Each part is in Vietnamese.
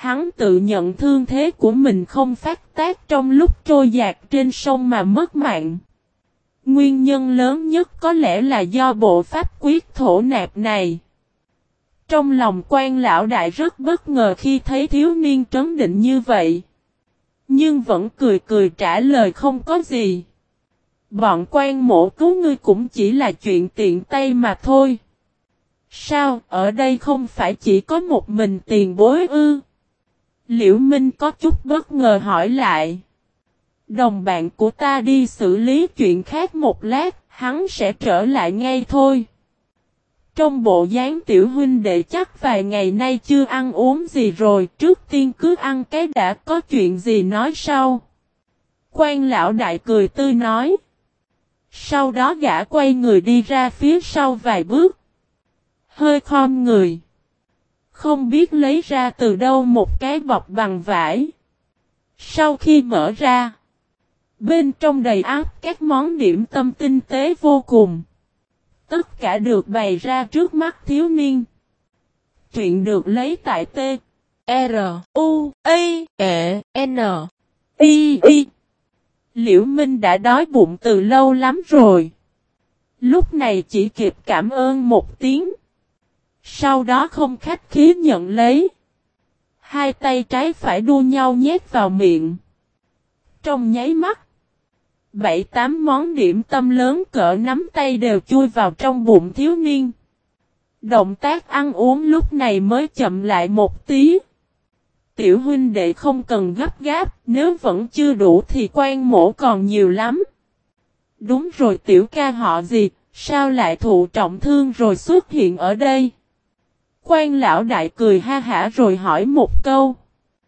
hắn tự nhận thương thế của mình không phát tác trong lúc trôi dạt trên sông mà mất mạng. Nguyên nhân lớn nhất có lẽ là do bộ pháp quyết thổ nạp này. Trong lòng quan lão đại rất bất ngờ khi thấy thiếu niên trấn định như vậy. Nhưng vẫn cười cười trả lời không có gì. Bọn quan mổ cứu ngươi cũng chỉ là chuyện tiện tay mà thôi. Sao, ở đây không phải chỉ có một mình tiền bối ư? Liễu Minh có chút bất ngờ hỏi lại. Đồng bạn của ta đi xử lý chuyện khác một lát, hắn sẽ trở lại ngay thôi. Trong bộ dáng tiểu huynh đệ chắc vài ngày nay chưa ăn uống gì rồi, trước tiên cứ ăn cái đã, có chuyện gì nói sau. Quan lão đại cười tươi nói. Sau đó gã quay người đi ra phía sau vài bước. Hơi khom người. Không biết lấy ra từ đâu một cái bọc bằng vải. Sau khi mở ra, bên trong đầy ắp các món điểm tâm tinh tế vô cùng. Tất cả được bày ra trước mắt thiếu niên. Truyện được lấy tại T. R. U. A. E. N. I. I. Liễu Minh đã đói bụng từ lâu lắm rồi. Lúc này chỉ kịp cảm ơn một tiếng. Sau đó không khách khí nhận lấy. Hai tay trái phải đua nhau nhét vào miệng. Trong nháy mắt, 7-8 món điểm tâm lớn cỡ nắm tay đều chui vào trong bụng thiếu niên. Động tác ăn uống lúc này mới chậm lại một tí. Tiểu huynh đệ không cần gấp gáp, nếu vẫn chưa đủ thì quan mổ còn nhiều lắm. Đúng rồi, tiểu ca họ gì, sao lại thụ trọng thương rồi xuất hiện ở đây? Quan lão đại cười ha hả rồi hỏi một câu.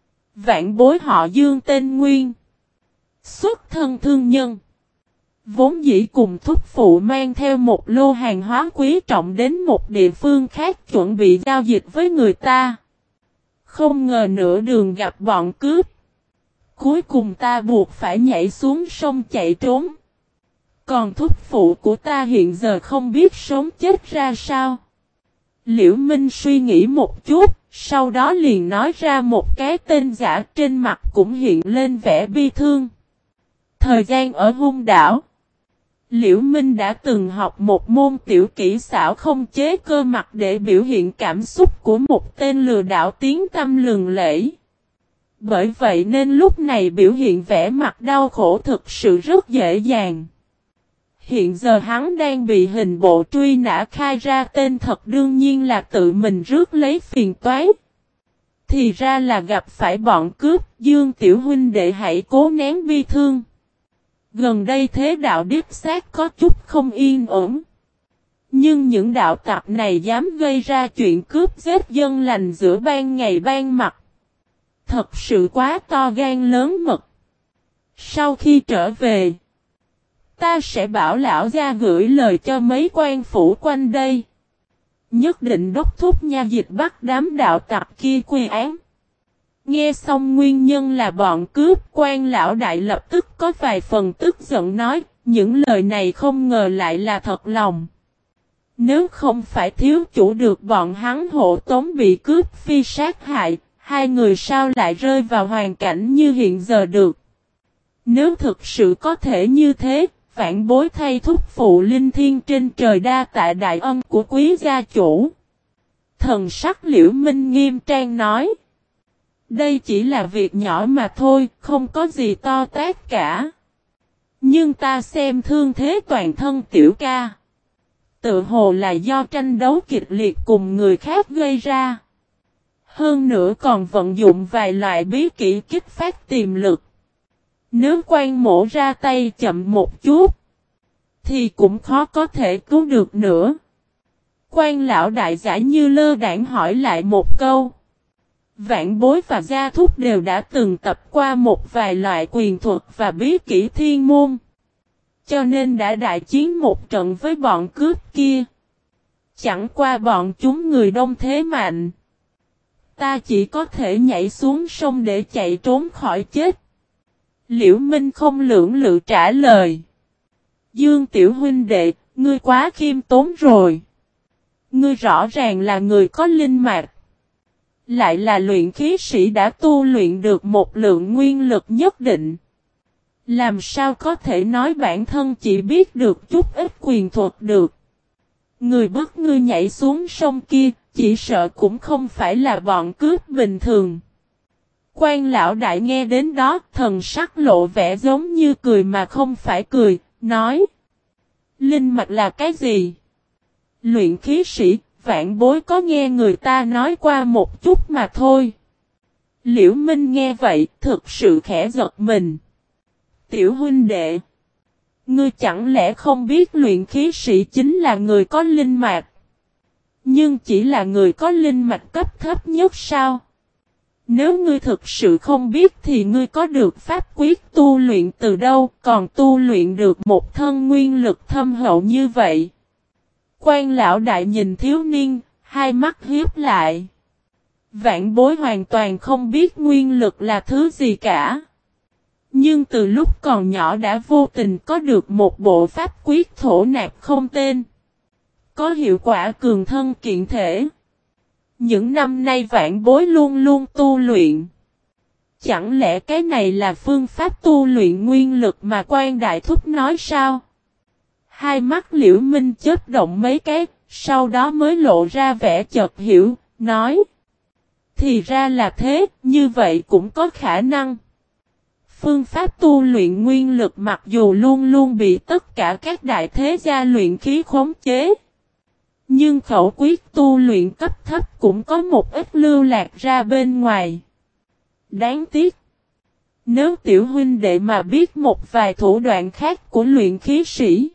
Vạn bối họ Dương tên Nguyên. Xuất thân thương nhân. Vốn dĩ cùng thúc phụ mang theo một lô hàng hóa quý trọng đến một địa phương khác chuẩn bị giao dịch với người ta. Không ngờ nửa đường gặp bọn cướp. Cuối cùng ta buộc phải nhảy xuống sông chạy trốn. Còn thúc phụ của ta hiện giờ không biết sống chết ra sao. Liễu Minh suy nghĩ một chút, sau đó liền nói ra một cái tên giả, trên mặt cũng hiện lên vẻ bi thương. Thời gian ở hung đảo, Liễu Minh đã từng học một môn tiểu kỹ xảo không chế cơ mặt để biểu hiện cảm xúc của một tên lừa đảo tiếng tăm lừng lẫy. Bởi vậy nên lúc này biểu hiện vẻ mặt đau khổ thực sự rất dễ dàng. Hiện giờ hắn đang bị hình bộ truy nã, khai ra tên thật đương nhiên là tự mình rước lấy phiền toái. Thì ra là gặp phải bọn cướp, Dương tiểu huynh đệ hãy cố nén bi thương. Gần đây thế đạo điếp xác có chút không yên ổn. Nhưng những đạo tặc này dám gây ra chuyện cướp giết dân lành giữa ban ngày ban mặt. Thật sự quá to gan lớn mật. Sau khi trở về, ta sẽ bảo lão gia gửi lời cho mấy quan phủ quanh đây. Nhất định đốc thúc nha dịch bắt đám đạo tặc kia quy án. Nghe xong nguyên nhân là bọn cướp, quan lão đại lập tức có vài phần tức giận nói, những lời này không ngờ lại là thật lòng. Nếu không phải thiếu chủ được bọn hắn hộ tống bị cướp phi sát hại, hai người sao lại rơi vào hoàn cảnh như hiện giờ được. Nếu thực sự có thể như thế, vạn bối thay thúc phụ linh thiên trên trời đa tạ đại ân của quý gia chủ. Thần sắc Liễu Minh nghiêm trang nói. Đây chỉ là việc nhỏ mà thôi, không có gì to tát cả. Nhưng ta xem thương thế toàn thân tiểu ca. Tự hồ là do tranh đấu kịch liệt cùng người khác gây ra. Hơn nữa còn vận dụng vài loại bí kỹ kích phát tiềm lực. Nếu quan mổ ra tay chậm một chút, thì cũng khó có thể cứu được nữa. Quan lão đại giả như lơ đãng hỏi lại một câu. Vạn bối và gia thúc đều đã từng tập qua một vài loại quyền thuật và bí kỹ thiên môn. Cho nên đã đại chiến một trận với bọn cướp kia. Chẳng qua bọn chúng người đông thế mạnh. Ta chỉ có thể nhảy xuống sông để chạy trốn khỏi chết. Liễu Minh không lưỡng lự trả lời. Dương tiểu huynh đệ, ngươi quá khiêm tốn rồi. Ngươi rõ ràng là người có linh mạch. Lại là luyện khí sĩ đã tu luyện được một lượng nguyên lực nhất định. Làm sao có thể nói bản thân chỉ biết được chút ít quyền thuật được. Người bất ngư nhảy xuống sông kia, chỉ sợ cũng không phải là bọn cướp bình thường. Quan lão đại nghe đến đó, thần sắc lộ vẻ giống như cười mà không phải cười, nói. Linh mạch là cái gì? Luyện khí sĩ, vạn bối có nghe người ta nói qua một chút mà thôi. Liễu Minh nghe vậy, thực sự khẽ giật mình. Tiểu huynh đệ, ngươi chẳng lẽ không biết luyện khí sĩ chính là người có linh mạch? Nhưng chỉ là người có linh mạch cấp thấp nhất sao? Nếu ngươi thực sự không biết thì ngươi có được pháp quyết tu luyện từ đâu, còn tu luyện được một thân nguyên lực thâm hậu như vậy? Quan lão đại nhìn thiếu niên, hai mắt hiếp lại. Vạn bối hoàn toàn không biết nguyên lực là thứ gì cả. Nhưng từ lúc còn nhỏ đã vô tình có được một bộ pháp quyết thổ nạp không tên. Có hiệu quả cường thân kiện thể. Những năm nay vạn bối luôn luôn tu luyện. Chẳng lẽ cái này là phương pháp tu luyện nguyên lực mà quan đại thúc nói sao? Hai mắt Liễu Minh chớp động mấy cái, sau đó mới lộ ra vẻ chợt hiểu, nói. Thì ra là thế, như vậy cũng có khả năng. Phương pháp tu luyện nguyên lực mặc dù luôn luôn bị tất cả các đại thế gia luyện khí khống chế. Nhưng khẩu quyết tu luyện cấp thấp cũng có một ít lưu lạc ra bên ngoài. Đáng tiếc. Nếu tiểu huynh đệ mà biết một vài thủ đoạn khác của luyện khí sĩ.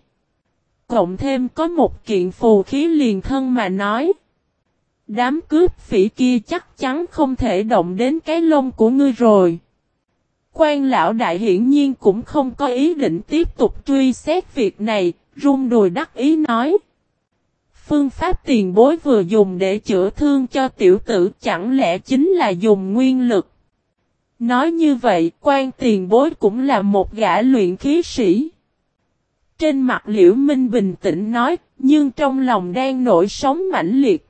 Cộng thêm có một kiện phù khí liền thân mà nói. Đám cướp phỉ kia chắc chắn không thể động đến cái lông của ngươi rồi. Quan lão đại hiển nhiên cũng không có ý định tiếp tục truy xét việc này, rung đùi đắc ý nói. Phương pháp tiền bối vừa dùng để chữa thương cho tiểu tử chẳng lẽ chính là dùng nguyên lực. Nói như vậy, quan tiền bối cũng là một gã luyện khí sĩ. Trên mặt Liễu Minh bình tĩnh nói, nhưng trong lòng đang nổi sóng mãnh liệt.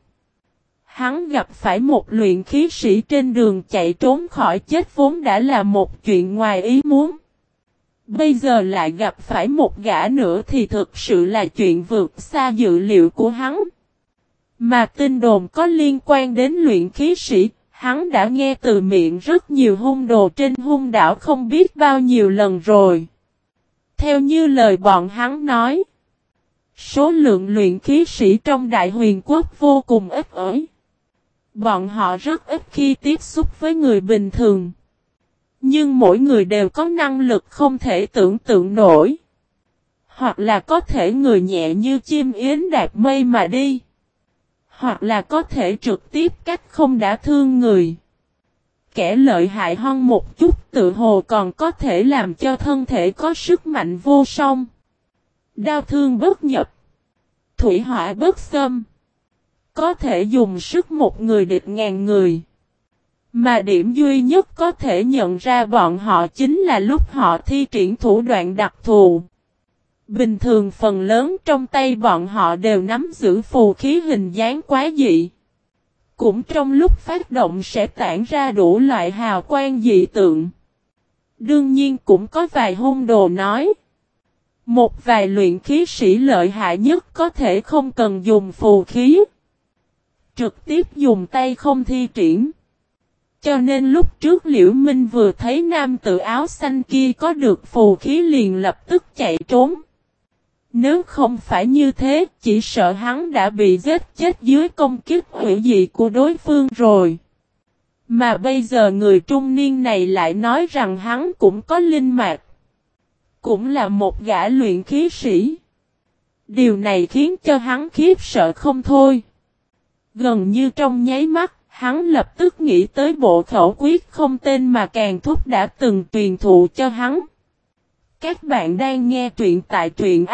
Hắn gặp phải một luyện khí sĩ trên đường chạy trốn khỏi chết vốn đã là một chuyện ngoài ý muốn. Bây giờ lại gặp phải một gã nữa thì thực sự là chuyện vượt xa dự liệu của hắn. Mà tin đồn có liên quan đến luyện khí sĩ, hắn đã nghe từ miệng rất nhiều hung đồ trên hung đảo không biết bao nhiêu lần rồi. Theo như lời bọn hắn nói, số lượng luyện khí sĩ trong Đại Huyền Quốc vô cùng ít ỏi. Bọn họ rất ít khi tiếp xúc với người bình thường. Nhưng mỗi người đều có năng lực không thể tưởng tượng nổi. Hoặc là có thể người nhẹ như chim yến đạp mây mà đi. Hoặc là có thể trực tiếp cách không đả thương người. Kẻ lợi hại hơn một chút tự hồ còn có thể làm cho thân thể có sức mạnh vô song. Đao thương bất nhập. Thủy hỏa bất xâm. Có thể dùng sức một người địch ngàn người. Mà điểm duy nhất có thể nhận ra bọn họ chính là lúc họ thi triển thủ đoạn đặc thù. Bình thường phần lớn trong tay bọn họ đều nắm giữ phù khí hình dáng quá dị. Cũng trong lúc phát động sẽ tản ra đủ loại hào quang dị tượng. Đương nhiên cũng có vài hung đồ nói. Một vài luyện khí sĩ lợi hại nhất có thể không cần dùng phù khí. Trực tiếp dùng tay không thi triển. Cho nên lúc trước Liễu Minh vừa thấy nam tử áo xanh kia có được phù khí liền lập tức chạy trốn. Nếu không phải như thế, chỉ sợ hắn đã bị giết chết dưới công kích hủy dị của đối phương rồi. Mà bây giờ người trung niên này lại nói rằng hắn cũng có linh mạch. Cũng là một gã luyện khí sĩ. Điều này khiến cho hắn khiếp sợ không thôi. Gần như trong nháy mắt, hắn lập tức nghĩ tới bộ khẩu quyết không tên mà Càn Thúc đã từng truyền thụ cho hắn. Các bạn đang nghe truyện tại truyện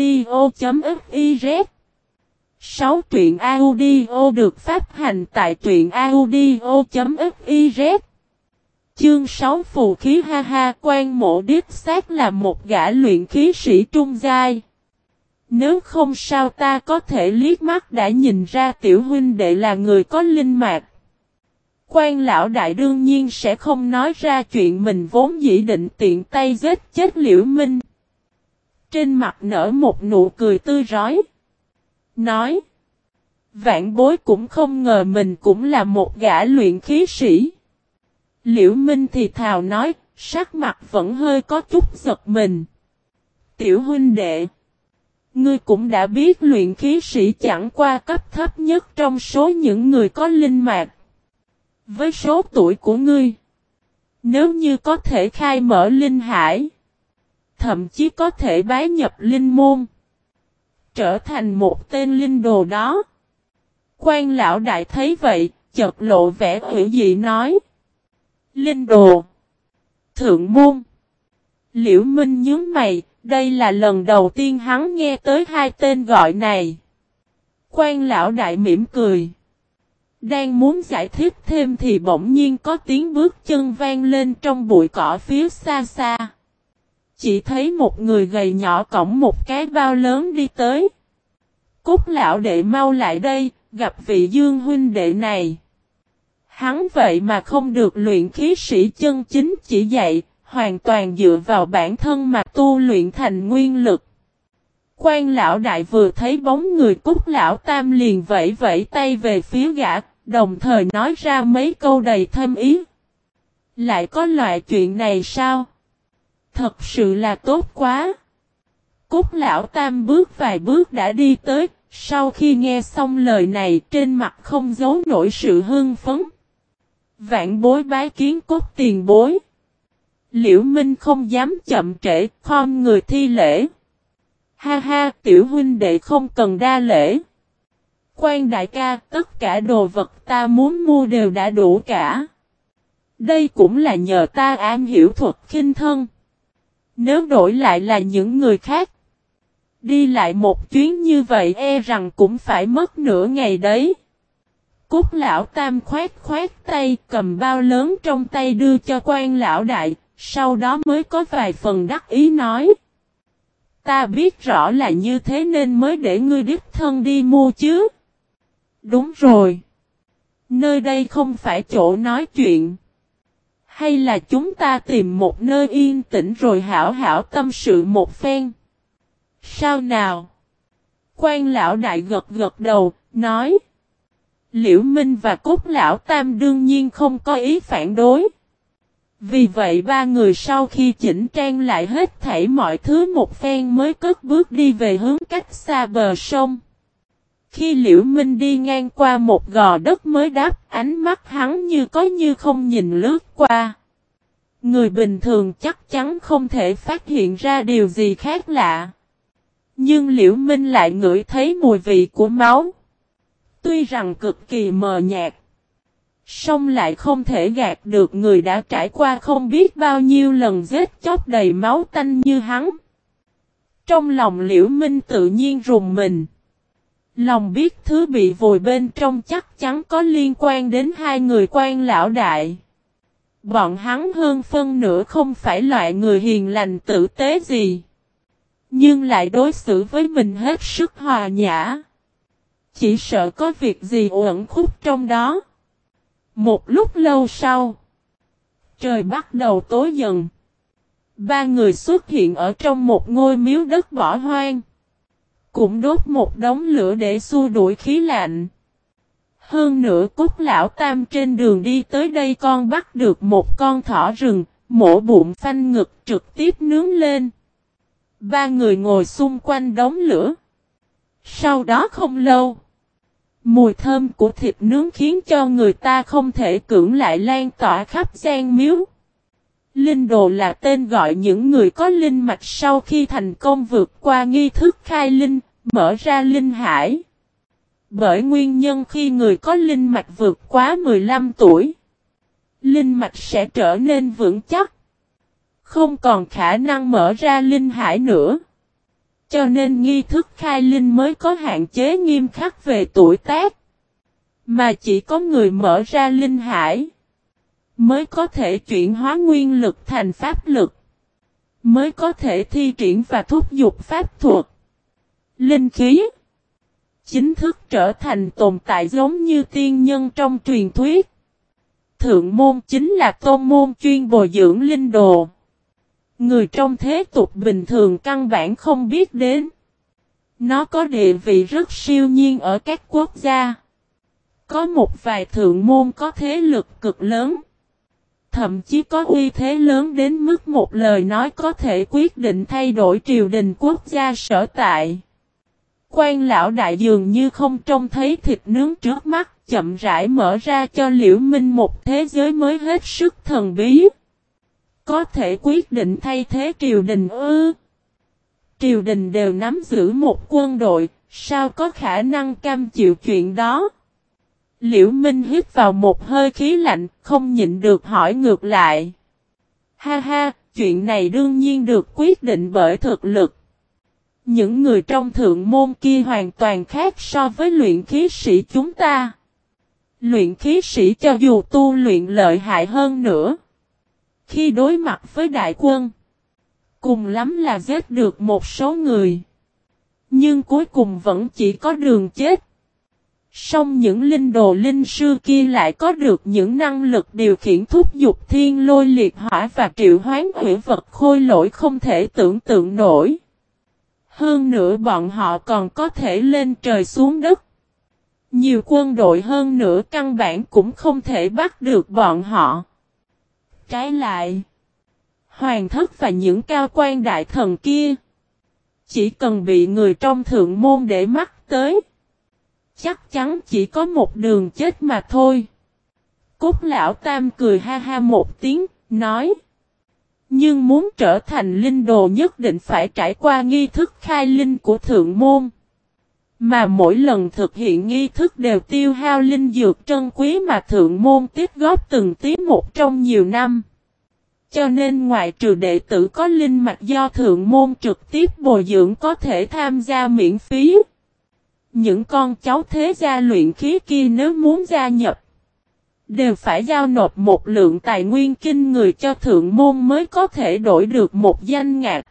audio.fiz 6. Truyện audio được phát hành tại truyện audio.fiz Chương 6 Phù khí ha ha. Quan Mộ đích xác là một gã luyện khí sĩ trung giai. Nếu không sao ta có thể liếc mắt đã nhìn ra tiểu huynh đệ là người có linh mạch. Quan lão đại đương nhiên sẽ không nói ra chuyện mình vốn dĩ định tiện tay giết chết Liễu Minh. Trên mặt nở một nụ cười tươi rói. Nói. Vạn bối cũng không ngờ mình cũng là một gã luyện khí sĩ. Liễu Minh thì thào nói, sắc mặt vẫn hơi có chút giật mình. Tiểu huynh đệ. Ngươi cũng đã biết luyện khí sĩ chẳng qua cấp thấp nhất trong số những người có linh mạch. Với số tuổi của ngươi, nếu như có thể khai mở linh hải, thậm chí có thể bái nhập linh môn, trở thành một tên linh đồ đó. Quan lão đại thấy vậy, chợt lộ vẻ hữu dị nói. Linh đồ. Thượng môn. Liễu Minh nhướng mày, đây là lần đầu tiên hắn nghe tới hai tên gọi này. Quan lão đại mỉm cười. Đang muốn giải thích thêm thì bỗng nhiên có tiếng bước chân vang lên trong bụi cỏ phía xa xa. Chỉ thấy một người gầy nhỏ cõng một cái bao lớn đi tới. Cút lão đệ mau lại đây, gặp vị Dương huynh đệ này. Hắn vậy mà không được luyện khí sĩ chân chính chỉ dạy, hoàn toàn dựa vào bản thân mà tu luyện thành nguyên lực. Quan lão đại vừa thấy bóng người Cút lão tam liền vẫy vẫy tay về phía gã, đồng thời nói ra mấy câu đầy thâm ý. Lại có loại chuyện này sao? Thật sự là tốt quá. Cút lão tam bước vài bước đã đi tới, sau khi nghe xong lời này trên mặt không giấu nổi sự hưng phấn. Vạn bối bái kiến Cút tiền bối. Liễu Minh không dám chậm trễ, khom người thi lễ. Ha ha, tiểu huynh đệ không cần đa lễ. Quan đại ca, tất cả đồ vật ta muốn mua đều đã đủ cả. Đây cũng là nhờ ta am hiểu thuật khinh thân. Nếu đổi lại là những người khác, đi lại một chuyến như vậy e rằng cũng phải mất nửa ngày đấy. Cút lão tam khoét tay, cầm bao lớn trong tay đưa cho quan lão đại, sau đó mới có vài phần đắc ý nói. Ta biết rõ là như thế nên mới để ngươi đích thân đi mua chứ. Đúng rồi. Nơi đây không phải chỗ nói chuyện. Hay là chúng ta tìm một nơi yên tĩnh rồi hảo hảo tâm sự một phen. Sao nào? Quan lão đại gật gật đầu, nói. Liễu Minh và Cút lão tam đương nhiên không có ý phản đối. Vì vậy ba người sau khi chỉnh trang lại hết thảy mọi thứ một phen mới cất bước đi về hướng cách xa bờ sông. Khi Liễu Minh đi ngang qua một gò đất mới đáp, ánh mắt hắn như có như không nhìn lướt qua. Người bình thường chắc chắn không thể phát hiện ra điều gì khác lạ. Nhưng Liễu Minh lại ngửi thấy mùi vị của máu. Tuy rằng cực kỳ mờ nhạt, song lại không thể gạt được người đã trải qua không biết bao nhiêu lần giết chóc đầy máu tanh như hắn. Trong lòng Liễu Minh tự nhiên rùng mình. Lòng biết thứ bị vùi bên trong chắc chắn có liên quan đến hai người quan lão đại. Bọn hắn hơn phân nửa không phải loại người hiền lành tử tế gì, nhưng lại đối xử với mình hết sức hòa nhã. Chỉ sợ có việc gì uẩn khúc trong đó. Một lúc lâu sau, trời bắt đầu tối dần. Ba người xuất hiện ở trong một ngôi miếu đất bỏ hoang. Cũng đốt một đống lửa để xua đuổi khí lạnh. Hơn nữa Cút lão tam trên đường đi tới đây con bắt được một con thỏ rừng, mổ bụng phanh ngực trực tiếp nướng lên. Ba người ngồi xung quanh đống lửa. Sau đó không lâu, mùi thơm của thịt nướng khiến cho người ta không thể cưỡng lại lan tỏa khắp gian miếu. Linh đồ là tên gọi những người có linh mạch sau khi thành công vượt qua nghi thức khai linh, mở ra linh hải. Bởi nguyên nhân khi người có linh mạch vượt quá 15 tuổi, linh mạch sẽ trở nên vững chắc, không còn khả năng mở ra linh hải nữa. Cho nên nghi thức khai linh mới có hạn chế nghiêm khắc về tuổi tác. Mà chỉ có người mở ra linh hải mới có thể chuyển hóa nguyên lực thành pháp lực, mới có thể thi triển và thúc giục pháp thuật. Linh khí chính thức trở thành tồn tại giống như tiên nhân trong truyền thuyết. thượng môn chính là tôn môn chuyên bồi dưỡng linh đồ. Người trong thế tục bình thường căn bản không biết đến. Nó có địa vị rất siêu nhiên ở các quốc gia. Có một vài thượng môn có thế lực cực lớn. Thậm chí có uy thế lớn đến mức một lời nói có thể quyết định thay đổi triều đình quốc gia sở tại. Quan lão đại dường như không trông thấy thịt nướng trước mắt, chậm rãi mở ra cho Liễu Minh một thế giới mới hết sức thần bí. Có thể quyết định thay thế triều đình ư? Triều đình đều nắm giữ một quân đội, sao có khả năng cam chịu chuyện đó? Liễu Minh hít vào một hơi khí lạnh, không nhịn được hỏi ngược lại. Ha ha, chuyện này đương nhiên được quyết định bởi thực lực. Những người trong thượng môn kia hoàn toàn khác so với luyện khí sĩ chúng ta. Luyện khí sĩ cho dù tu luyện lợi hại hơn nữa, khi đối mặt với đại quân, cùng lắm là giết được một số người. Nhưng cuối cùng vẫn chỉ có đường chết. Song những linh đồ linh sư kia lại có được những năng lực điều khiển thúc dục thiên lôi liệt hỏa và triệu hoán hủy vật khôi lỗi không thể tưởng tượng nổi. Hơn nữa bọn họ còn có thể lên trời xuống đất. Nhiều quân đội hơn nữa căn bản cũng không thể bắt được bọn họ. Trái lại, hoàng thất và những cao quan đại thần kia, chỉ cần bị người trong thượng môn để mắt tới, chắc chắn chỉ có một đường chết mà thôi. Cốt lão tam cười ha ha một tiếng, nói. Nhưng muốn trở thành linh đồ nhất định phải trải qua nghi thức khai linh của thượng môn. Mà mỗi lần thực hiện nghi thức đều tiêu hao linh dược trân quý mà thượng môn tích góp từng tí một trong nhiều năm. Cho nên ngoại trừ đệ tử có linh mạch do thượng môn trực tiếp bồi dưỡng có thể tham gia miễn phí. Những con cháu thế gia luyện khí kia nếu muốn gia nhập, đều phải giao nộp một lượng tài nguyên kinh người cho thượng môn mới có thể đổi được một danh ngạch.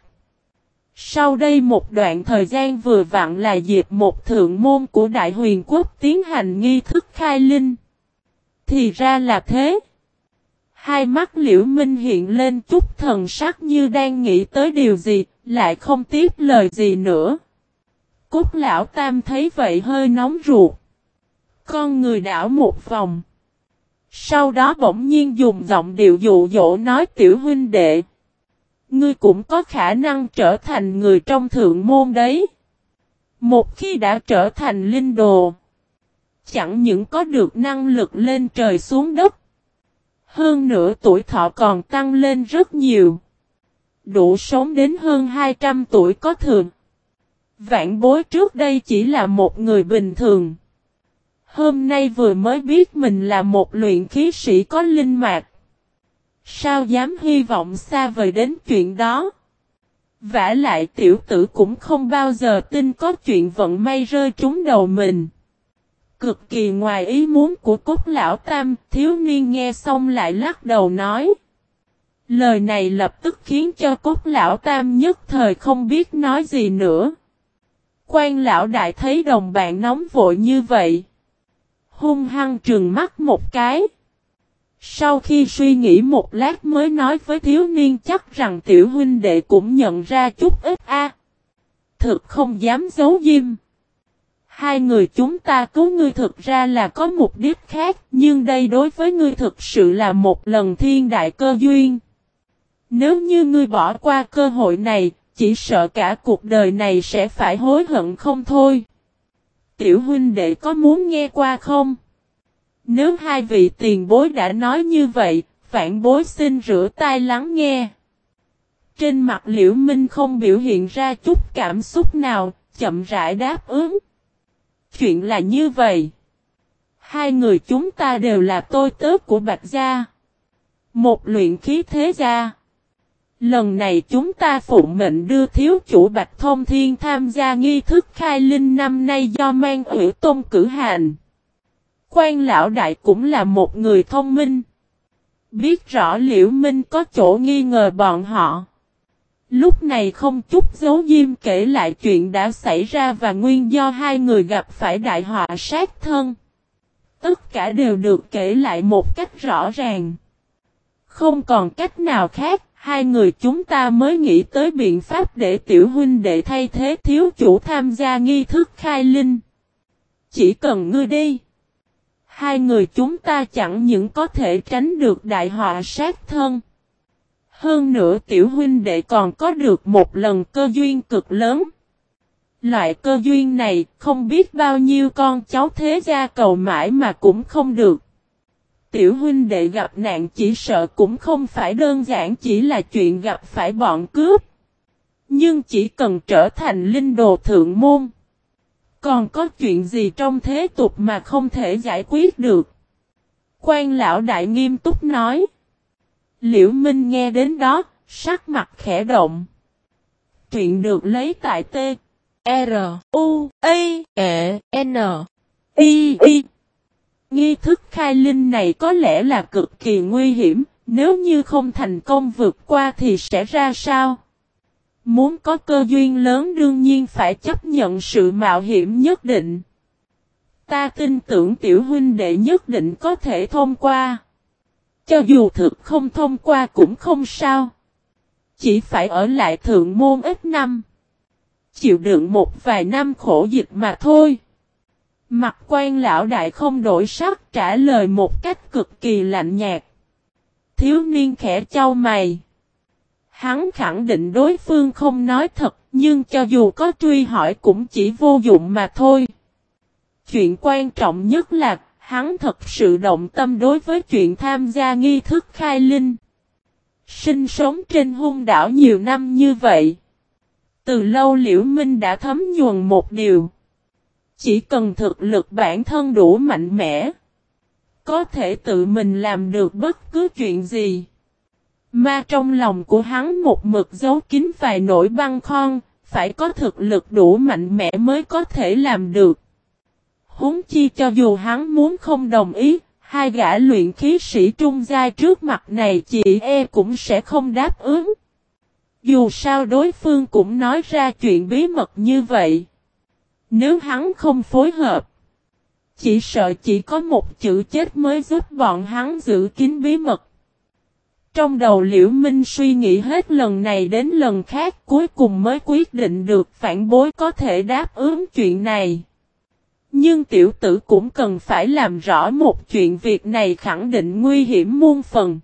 Sau đây một đoạn thời gian vừa vặn là dịp một thượng môn của Đại Huyền Quốc tiến hành nghi thức khai linh. Thì ra là thế. Hai mắt Liễu Minh hiện lên chút thần sắc như đang nghĩ tới điều gì, lại không tiếp lời gì nữa. Cốt lão tam thấy vậy hơi nóng ruột. Con người đảo một vòng. Sau đó bỗng nhiên dùng giọng điệu dụ dỗ nói tiểu huynh đệ. Ngươi cũng có khả năng trở thành người trong thượng môn đấy. Một khi đã trở thành linh đồ, chẳng những có được năng lực lên trời xuống đất, hơn nữa tuổi thọ còn tăng lên rất nhiều. Đủ sống đến hơn 200 tuổi có thừa. Vạn bối trước đây chỉ là một người bình thường. Hôm nay vừa mới biết mình là một luyện khí sĩ có linh mạch. Sao dám hy vọng xa vời đến chuyện đó. Vả lại tiểu tử cũng không bao giờ tin có chuyện vận may rơi trúng đầu mình. Cực kỳ ngoài ý muốn của cốt lão tam, thiếu niên nghe xong lại lắc đầu nói. Lời này lập tức khiến cho cốt lão tam nhất thời không biết nói gì nữa. Quan lão đại thấy đồng bạn nóng vội như vậy, hung hăng trừng mắt một cái. Sau khi suy nghĩ một lát mới nói với thiếu niên chắc rằng tiểu huynh đệ cũng nhận ra chút ít a. Thực không dám giấu diêm. Hai người chúng ta cứu ngươi thực ra là có mục đích khác, nhưng đây đối với ngươi thực sự là một lần thiên đại cơ duyên. Nếu như ngươi bỏ qua cơ hội này, chỉ sợ cả cuộc đời này sẽ phải hối hận không thôi. Tiểu huynh đệ có muốn nghe qua không? Nếu hai vị tiền bối đã nói như vậy, vạn bối xin rửa tai lắng nghe. Trên mặt Liễu Minh không biểu hiện ra chút cảm xúc nào, chậm rãi đáp ứng. Chuyện là như vậy. Hai người chúng ta đều là tôi tớ của Bạch Gia. Một luyện khí thế gia. Lần này chúng ta phụng mệnh đưa thiếu chủ Bạch Thông Thiên tham gia nghi thức khai linh năm nay do Mang Ủy Tôn cử hành. Quan lão đại cũng là một người thông minh. Biết rõ Liễu Minh có chỗ nghi ngờ bọn họ. Lúc này không chút giấu diêm kể lại chuyện đã xảy ra và nguyên do hai người gặp phải đại họa sát thân. Tất cả đều được kể lại một cách rõ ràng. Không còn cách nào khác, hai người chúng ta mới nghĩ tới biện pháp để tiểu huynh đệ thay thế thiếu chủ tham gia nghi thức khai linh. Chỉ cần ngươi đi, hai người chúng ta chẳng những có thể tránh được đại họa sát thân. Hơn nữa tiểu huynh đệ còn có được một lần cơ duyên cực lớn. Loại cơ duyên này không biết bao nhiêu con cháu thế gia cầu mãi mà cũng không được. Tiểu huynh đệ gặp nạn chỉ sợ cũng không phải đơn giản chỉ là chuyện gặp phải bọn cướp. Nhưng chỉ cần trở thành linh đồ thượng môn. Còn có chuyện gì trong thế tục mà không thể giải quyết được? Quan lão đại nghiêm túc nói. Liễu Minh nghe đến đó, sắc mặt khẽ động. Truyện được lấy tại T. R. U. A. E. N. I. I. Nghi thức khai linh này có lẽ là cực kỳ nguy hiểm, nếu như không thành công vượt qua thì sẽ ra sao? Muốn có cơ duyên lớn đương nhiên phải chấp nhận sự mạo hiểm nhất định. Ta tin tưởng tiểu huynh đệ nhất định có thể thông qua. Cho dù thực không thông qua cũng không sao. Chỉ phải ở lại thượng môn ít năm. Chịu đựng một vài năm khổ dịch mà thôi. Mặt quan lão đại không đổi sắc trả lời một cách cực kỳ lạnh nhạt. Thiếu niên khẽ chau mày. Hắn khẳng định đối phương không nói thật, nhưng cho dù có truy hỏi cũng chỉ vô dụng mà thôi. Chuyện quan trọng nhất là, hắn thật sự động tâm đối với chuyện tham gia nghi thức khai linh. Sinh sống trên hung đảo nhiều năm như vậy. Từ lâu Liễu Minh đã thấm nhuần một điều. Chỉ cần thực lực bản thân đủ mạnh mẽ. Có thể tự mình làm được bất cứ chuyện gì. Mà trong lòng của hắn một mực giấu kín vài nỗi băn khoăn. Phải có thực lực đủ mạnh mẽ mới có thể làm được. Huống chi cho dù hắn muốn không đồng ý. Hai gã luyện khí sĩ trung giai trước mặt này chị cũng sẽ không đáp ứng. Dù sao đối phương cũng nói ra chuyện bí mật như vậy. Nếu hắn không phối hợp, chỉ sợ chỉ có một chữ chết mới giúp bọn hắn giữ kín bí mật. Trong đầu Liễu Minh suy nghĩ hết lần này đến lần khác cuối cùng mới quyết định được phản bối có thể đáp ứng chuyện này. Nhưng tiểu tử cũng cần phải làm rõ một chuyện việc này khẳng định nguy hiểm muôn phần.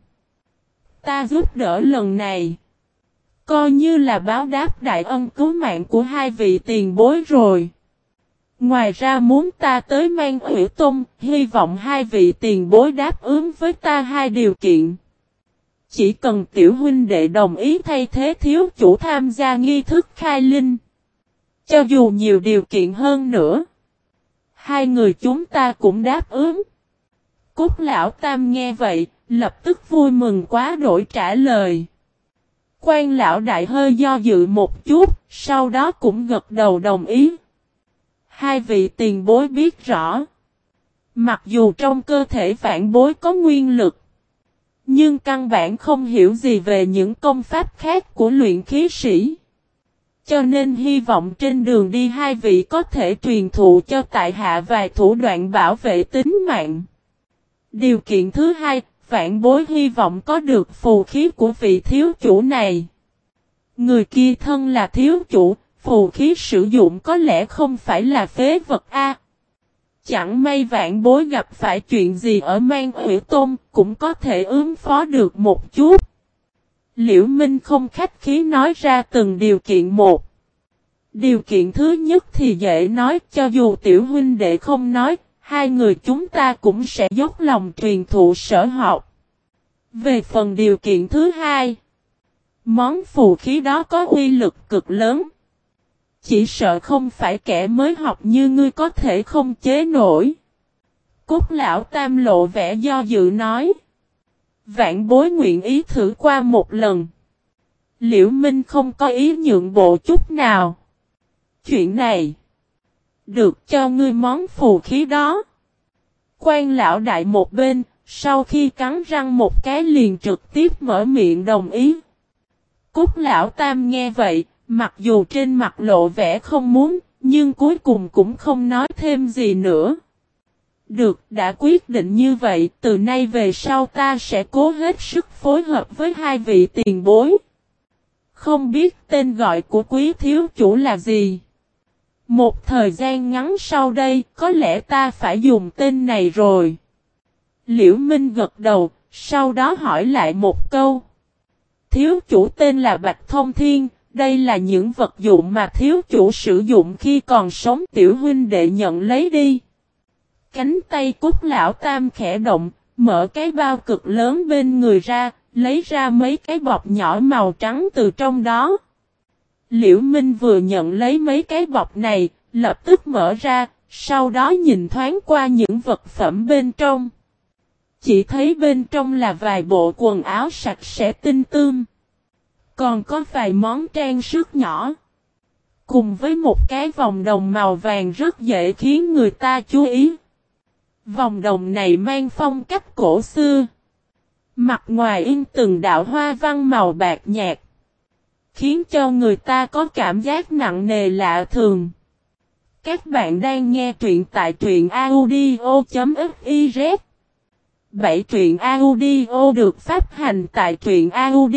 Ta giúp đỡ lần này. Coi như là báo đáp đại ân cứu mạng của hai vị tiền bối rồi. Ngoài ra muốn ta tới Mang Hủy Tôn, hy vọng hai vị tiền bối đáp ứng với ta hai điều kiện. Chỉ cần tiểu huynh đệ đồng ý thay thế thiếu chủ tham gia nghi thức khai linh. Cho dù nhiều điều kiện hơn nữa. Hai người chúng ta cũng đáp ứng. Cốt lão tam nghe vậy, lập tức vui mừng quá đổi trả lời. Quan lão đại hơi do dự một chút, sau đó cũng gật đầu đồng ý. Hai vị tiền bối biết rõ. Mặc dù trong cơ thể vạn bối có nguyên lực. Nhưng căn bản không hiểu gì về những công pháp khác của luyện khí sĩ. Cho nên hy vọng trên đường đi hai vị có thể truyền thụ cho tại hạ vài thủ đoạn bảo vệ tính mạng. Điều kiện thứ hai, vạn bối hy vọng có được phù khí của vị thiếu chủ này. Người kia thân là thiếu chủ, phù khí sử dụng có lẽ không phải là phế vật a. Chẳng may vạn bối gặp phải chuyện gì ở Mang Hủy Tôn cũng có thể ứng phó được một chút. Liễu Minh không khách khí nói ra từng điều kiện một. Điều kiện thứ nhất thì dễ nói, cho dù tiểu huynh đệ không nói, hai người chúng ta cũng sẽ dốc lòng truyền thụ sở học. Về phần điều kiện thứ hai, món phù khí đó có uy lực cực lớn. Chỉ sợ không phải kẻ mới học như ngươi có thể không chế nổi. Cốt lão tam lộ vẻ do dự nói. Vạn bối nguyện ý thử qua một lần. Liễu Minh không có ý nhượng bộ chút nào. Chuyện này, được cho ngươi món phù khí đó. Quan lão đại một bên, sau khi cắn răng một cái liền trực tiếp mở miệng đồng ý. Cốt lão tam nghe vậy, mặc dù trên mặt lộ vẻ không muốn, nhưng cuối cùng cũng không nói thêm gì nữa. Được, đã quyết định như vậy, từ nay về sau ta sẽ cố hết sức phối hợp với hai vị tiền bối. Không biết tên gọi của quý thiếu chủ là gì? Một thời gian ngắn sau đây, có lẽ ta phải dùng tên này rồi. Liễu Minh gật đầu, sau đó hỏi lại một câu. Thiếu chủ tên là Bạch Thông Thiên, đây là những vật dụng mà thiếu chủ sử dụng khi còn sống, tiểu huynh đệ nhận lấy đi. Cánh tay Cút lão tam khẽ động, mở cái bao cực lớn bên người ra, lấy ra mấy cái bọc nhỏ màu trắng từ trong đó. Liễu Minh vừa nhận lấy mấy cái bọc này, lập tức mở ra, sau đó nhìn thoáng qua những vật phẩm bên trong. Chỉ thấy bên trong là vài bộ quần áo sạch sẽ tinh tươm. Còn có vài món trang sức nhỏ. Cùng với một cái vòng đồng màu vàng rất dễ khiến người ta chú ý. Vòng đồng này mang phong cách cổ xưa. Mặt ngoài in từng đạo hoa văn màu bạc nhạt. Khiến cho người ta có cảm giác nặng nề lạ thường. Các bạn đang nghe truyện tại truyện audio.fiz. 7 truyện audio được phát hành tại truyện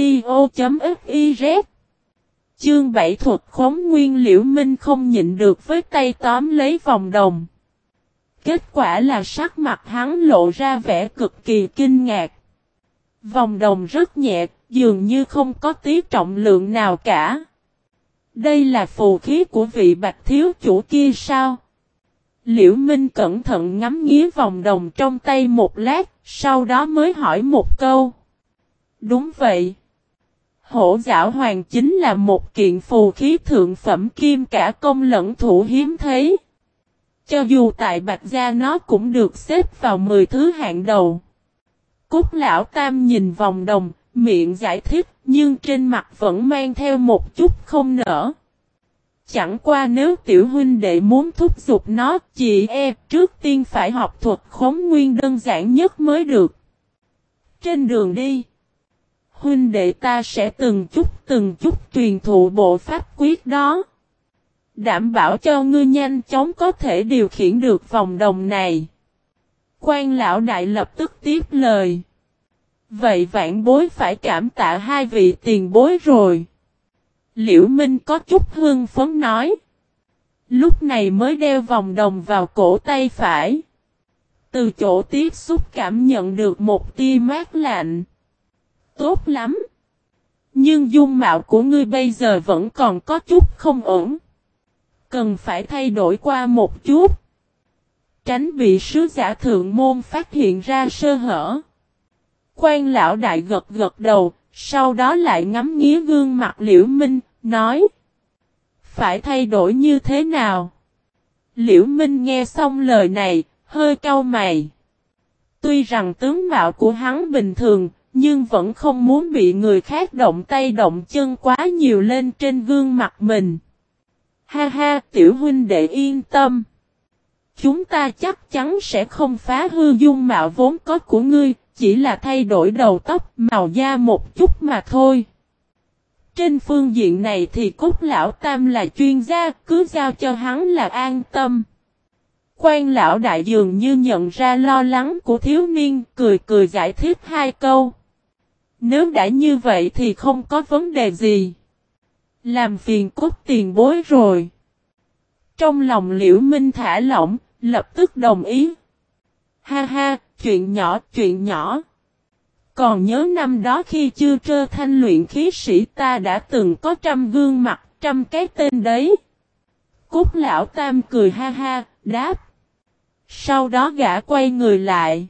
audio.fiz. Chương 7 thuật khống nguyên. Liễu Minh không nhịn được với tay tóm lấy vòng đồng. Kết quả là sắc mặt hắn lộ ra vẻ cực kỳ kinh ngạc. Vòng đồng rất nhẹ, dường như không có tí trọng lượng nào cả. Đây là phù khí của vị Bạch thiếu chủ kia sao? Liễu Minh cẩn thận ngắm nghía vòng đồng trong tay một lát, sau đó mới hỏi một câu. Đúng vậy. Hổ Giảo Hoàng chính là một kiện phù khí thượng phẩm kim cả công lẫn thủ hiếm thấy. Cho dù tại Bạch Gia nó cũng được xếp vào 10 thứ hạng đầu. Cút lão tam nhìn vòng đồng, miệng giải thích, nhưng trên mặt vẫn mang theo một chút không nỡ. Chẳng qua nếu tiểu huynh đệ muốn thúc giục nó, chị trước tiên phải học thuật khống nguyên đơn giản nhất mới được. Trên đường đi, huynh đệ ta sẽ từng chút truyền thụ bộ pháp quyết đó. Đảm bảo cho ngươi nhanh chóng có thể điều khiển được vòng đồng này. Quan lão đại lập tức tiếp lời. Vậy vạn bối phải cảm tạ hai vị tiền bối rồi. Liễu Minh có chút hưng phấn nói. Lúc này mới đeo vòng đồng vào cổ tay phải. Từ chỗ tiếp xúc cảm nhận được một tia mát lạnh. Tốt lắm. Nhưng dung mạo của ngươi bây giờ vẫn còn có chút không ổn. Cần phải thay đổi qua một chút. Tránh bị sứ giả thượng môn phát hiện ra sơ hở. Quan lão đại gật gật đầu, sau đó lại ngắm nghía gương mặt Liễu Minh, nói. Phải thay đổi như thế nào? Liễu Minh nghe xong lời này, hơi cau mày. Tuy rằng tướng mạo của hắn bình thường, nhưng vẫn không muốn bị người khác động tay động chân quá nhiều lên trên gương mặt mình. Ha ha, tiểu huynh đệ yên tâm. Chúng ta chắc chắn sẽ không phá hư dung mạo vốn có của ngươi, chỉ là thay đổi đầu tóc, màu da một chút mà thôi. Trên phương diện này thì Cút lão tam là chuyên gia, cứ giao cho hắn là an tâm. Quan lão đại dường như nhận ra lo lắng của thiếu niên, cười cười giải thích hai câu. Nếu đã như vậy thì không có vấn đề gì. Làm phiền Cút tiền bối rồi. Trong lòng Liễu Minh thả lỏng, lập tức đồng ý. Ha ha, chuyện nhỏ. Còn nhớ năm đó khi chưa trơ thanh luyện khí sĩ ta đã từng có 100 gương mặt, 100 cái tên đấy. Cút lão tam cười ha ha, đáp. Sau đó gã quay người lại.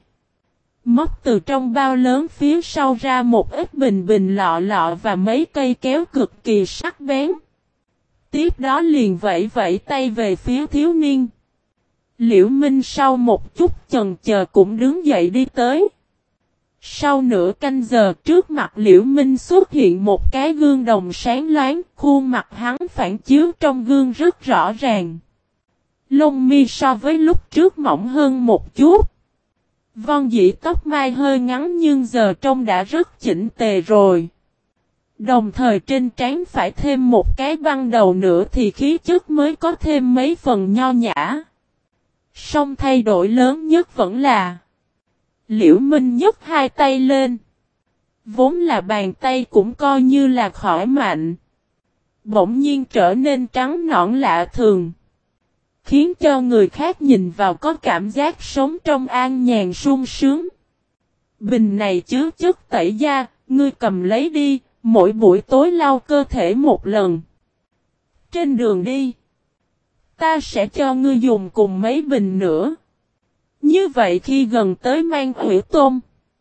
Móc từ trong bao lớn phía sau ra một ít bình lọ và mấy cây kéo cực kỳ sắc bén. Tiếp đó liền vẫy tay về phía thiếu niên. Liễu Minh sau một chút chần chờ cũng đứng dậy đi tới. Sau nửa canh giờ trước mặt Liễu Minh xuất hiện một cái gương đồng sáng loáng, khuôn mặt hắn phản chiếu trong gương rất rõ ràng. Lông mi so với lúc trước mỏng hơn một chút. Vân dĩ tóc mai hơi ngắn nhưng giờ trông đã rất chỉnh tề rồi. Đồng thời trên trán phải thêm một cái băng đầu nữa thì khí chất mới có thêm mấy phần nho nhã. Song thay đổi lớn nhất vẫn là Liễu Minh nhấc hai tay lên. Vốn là bàn tay cũng coi như là khỏi mạnh. Bỗng nhiên trở nên trắng nõn lạ thường. Khiến cho người khác nhìn vào có cảm giác sống trong an nhàn sung sướng. Bình này chứa chất tẩy da, ngươi cầm lấy đi, mỗi buổi tối lau cơ thể một lần. Trên đường đi, ta sẽ cho ngươi dùng cùng mấy bình nữa. Như vậy khi gần tới Mang Hủy Tôn,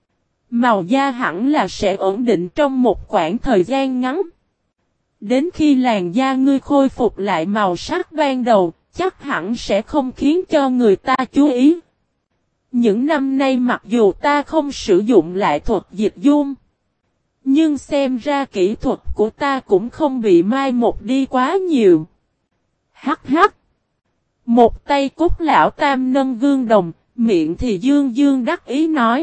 màu da hẳn là sẽ ổn định trong một khoảng thời gian ngắn. Đến khi làn da ngươi khôi phục lại màu sắc ban đầu, chắc hẳn sẽ không khiến cho người ta chú ý. Những năm nay mặc dù ta không sử dụng lại thuật dịch dung, nhưng xem ra kỹ thuật của ta cũng không bị mai một đi quá nhiều. Hắc hắc. Một tay Cúc lão tam nâng gương đồng, miệng thì dương dương đắc ý nói.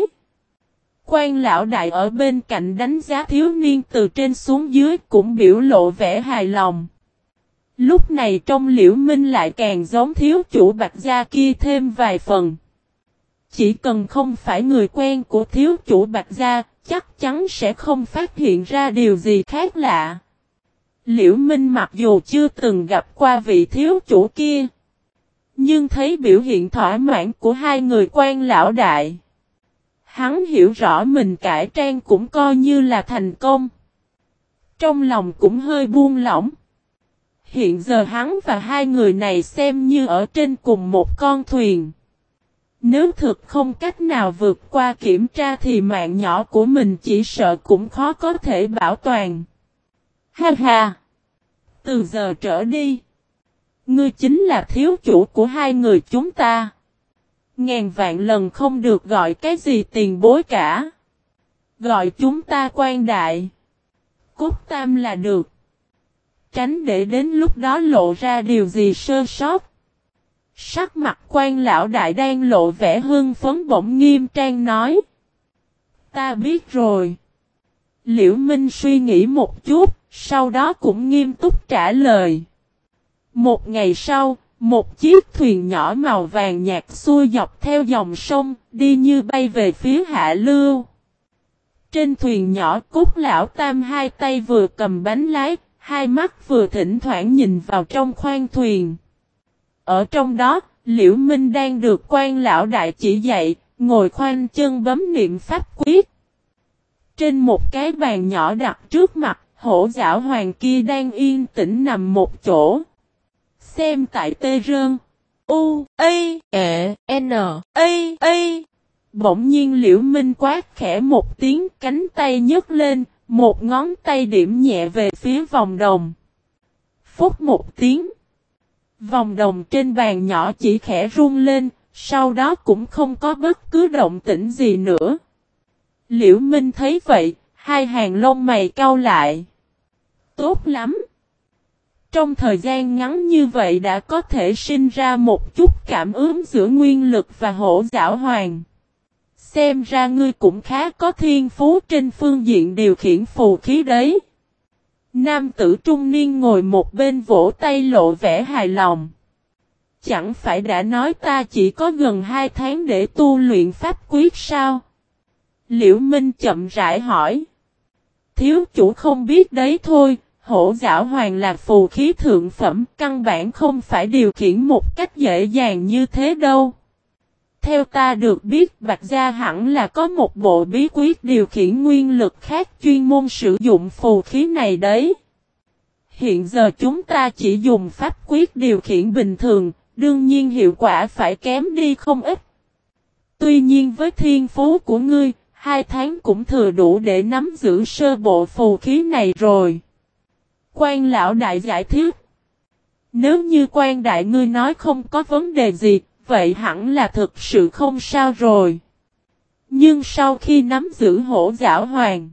Quan lão đại ở bên cạnh đánh giá thiếu niên từ trên xuống dưới cũng biểu lộ vẻ hài lòng. Lúc này trong Liễu Minh lại càng giống thiếu chủ Bạch Gia kia thêm vài phần. Chỉ cần không phải người quen của thiếu chủ Bạch Gia, chắc chắn sẽ không phát hiện ra điều gì khác lạ. Liễu Minh mặc dù chưa từng gặp qua vị thiếu chủ kia, nhưng thấy biểu hiện thỏa mãn của hai người quan lão đại. Hắn hiểu rõ mình cải trang cũng coi như là thành công. Trong lòng cũng hơi buông lỏng. Hiện giờ hắn và hai người này xem như ở trên cùng một con thuyền. Nếu thực không cách nào vượt qua kiểm tra thì mạng nhỏ của mình chỉ sợ cũng khó có thể bảo toàn. Ha ha! Từ giờ trở đi, ngươi chính là thiếu chủ của hai người chúng ta. Ngàn vạn lần không được gọi cái gì tiền bối cả. Gọi chúng ta quan đại, Cốt tam là được. Tránh để đến lúc đó lộ ra điều gì sơ sót. Sắc mặt quan lão đại đang lộ vẻ hưng phấn bỗng nghiêm trang nói. Ta biết rồi. Liễu Minh suy nghĩ một chút, sau đó cũng nghiêm túc trả lời. Một ngày sau, một chiếc thuyền nhỏ màu vàng nhạt xuôi dọc theo dòng sông, đi như bay về phía hạ lưu. Trên thuyền nhỏ Cúc lão tam hai tay vừa cầm bánh lái, hai mắt vừa thỉnh thoảng nhìn vào trong khoang thuyền. Ở trong đó, Liễu Minh đang được quan lão đại chỉ dạy, ngồi khoanh chân bấm niệm pháp quyết. Trên một cái bàn nhỏ đặt trước mặt, hổ giảo hoàng kia đang yên tĩnh nằm một chỗ. Xem tại tê rơn. U, A, E, N, A. Bỗng nhiên Liễu Minh quát khẽ một tiếng, cánh tay nhấc lên, một ngón tay điểm nhẹ về phía vòng đồng. Phúc một tiếng. Vòng đồng trên bàn nhỏ chỉ khẽ rung lên, sau đó cũng không có bất cứ động tĩnh gì nữa. Liễu Minh thấy vậy, hai hàng lông mày cau lại. Tốt lắm. Trong thời gian ngắn như vậy đã có thể sinh ra một chút cảm ứng giữa nguyên lực và hổ giảo hoàng. Xem ra ngươi cũng khá có thiên phú trên phương diện điều khiển phù khí đấy. Nam tử trung niên ngồi một bên vỗ tay lộ vẻ hài lòng. Chẳng phải đã nói ta chỉ có gần 2 tháng để tu luyện pháp quyết sao? Liễu Minh chậm rãi hỏi. Thiếu chủ không biết đấy thôi, hổ giảo hoàng là phù khí thượng phẩm, căn bản không phải điều khiển một cách dễ dàng như thế đâu. Theo ta được biết Bạch Gia hẳn là có một bộ bí quyết điều khiển nguyên lực khác chuyên môn sử dụng phù khí này đấy. Hiện giờ chúng ta chỉ dùng pháp quyết điều khiển bình thường, đương nhiên hiệu quả phải kém đi không ít. Tuy nhiên với thiên phú của ngươi, 2 tháng cũng thừa đủ để nắm giữ sơ bộ phù khí này rồi. Quan lão đại giải thích. Nếu như quan đại ngươi nói không có vấn đề gì, vậy hẳn là thực sự không sao rồi. Nhưng sau khi nắm giữ hổ giảo hoàng,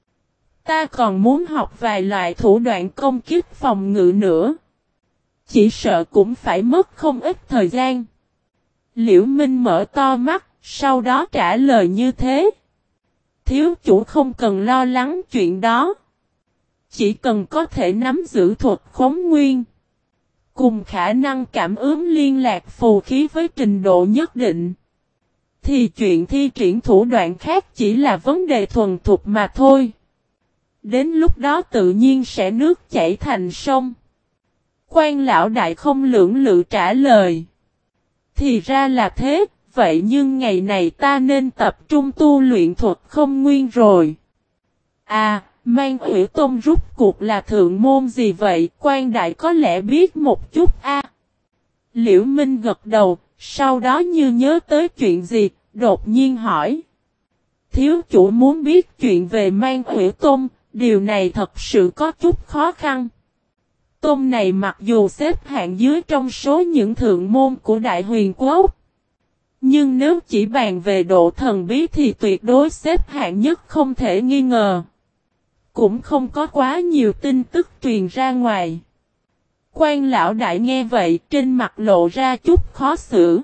ta còn muốn học vài loại thủ đoạn công kích phòng ngự nữa. Chỉ sợ cũng phải mất không ít thời gian. Liễu Minh mở to mắt, sau đó trả lời như thế. Thiếu chủ không cần lo lắng chuyện đó. Chỉ cần có thể nắm giữ thuật khống nguyên, cùng khả năng cảm ứng liên lạc phù khí với trình độ nhất định, thì chuyện thi triển thủ đoạn khác chỉ là vấn đề thuần thục mà thôi. Đến lúc đó tự nhiên sẽ nước chảy thành sông. Quan lão đại không lưỡng lự trả lời. Thì ra là thế, vậy nhưng ngày này ta nên tập trung tu luyện thuật không nguyên rồi. À, Mang Hủy Tôn rút cuộc là thượng môn gì vậy? Quan đại có lẽ biết một chút a. Liễu Minh gật đầu, sau đó như nhớ tới chuyện gì, đột nhiên hỏi. Thiếu chủ muốn biết chuyện về Mang Hủy Tôn, điều này thật sự có chút khó khăn. Tôn này mặc dù xếp hạng dưới trong số những thượng môn của Đại Huyền Quốc, nhưng nếu chỉ bàn về độ thần bí thì tuyệt đối xếp hạng nhất không thể nghi ngờ. Cũng không có quá nhiều tin tức truyền ra ngoài. Quan lão đại nghe vậy trên mặt lộ ra chút khó xử.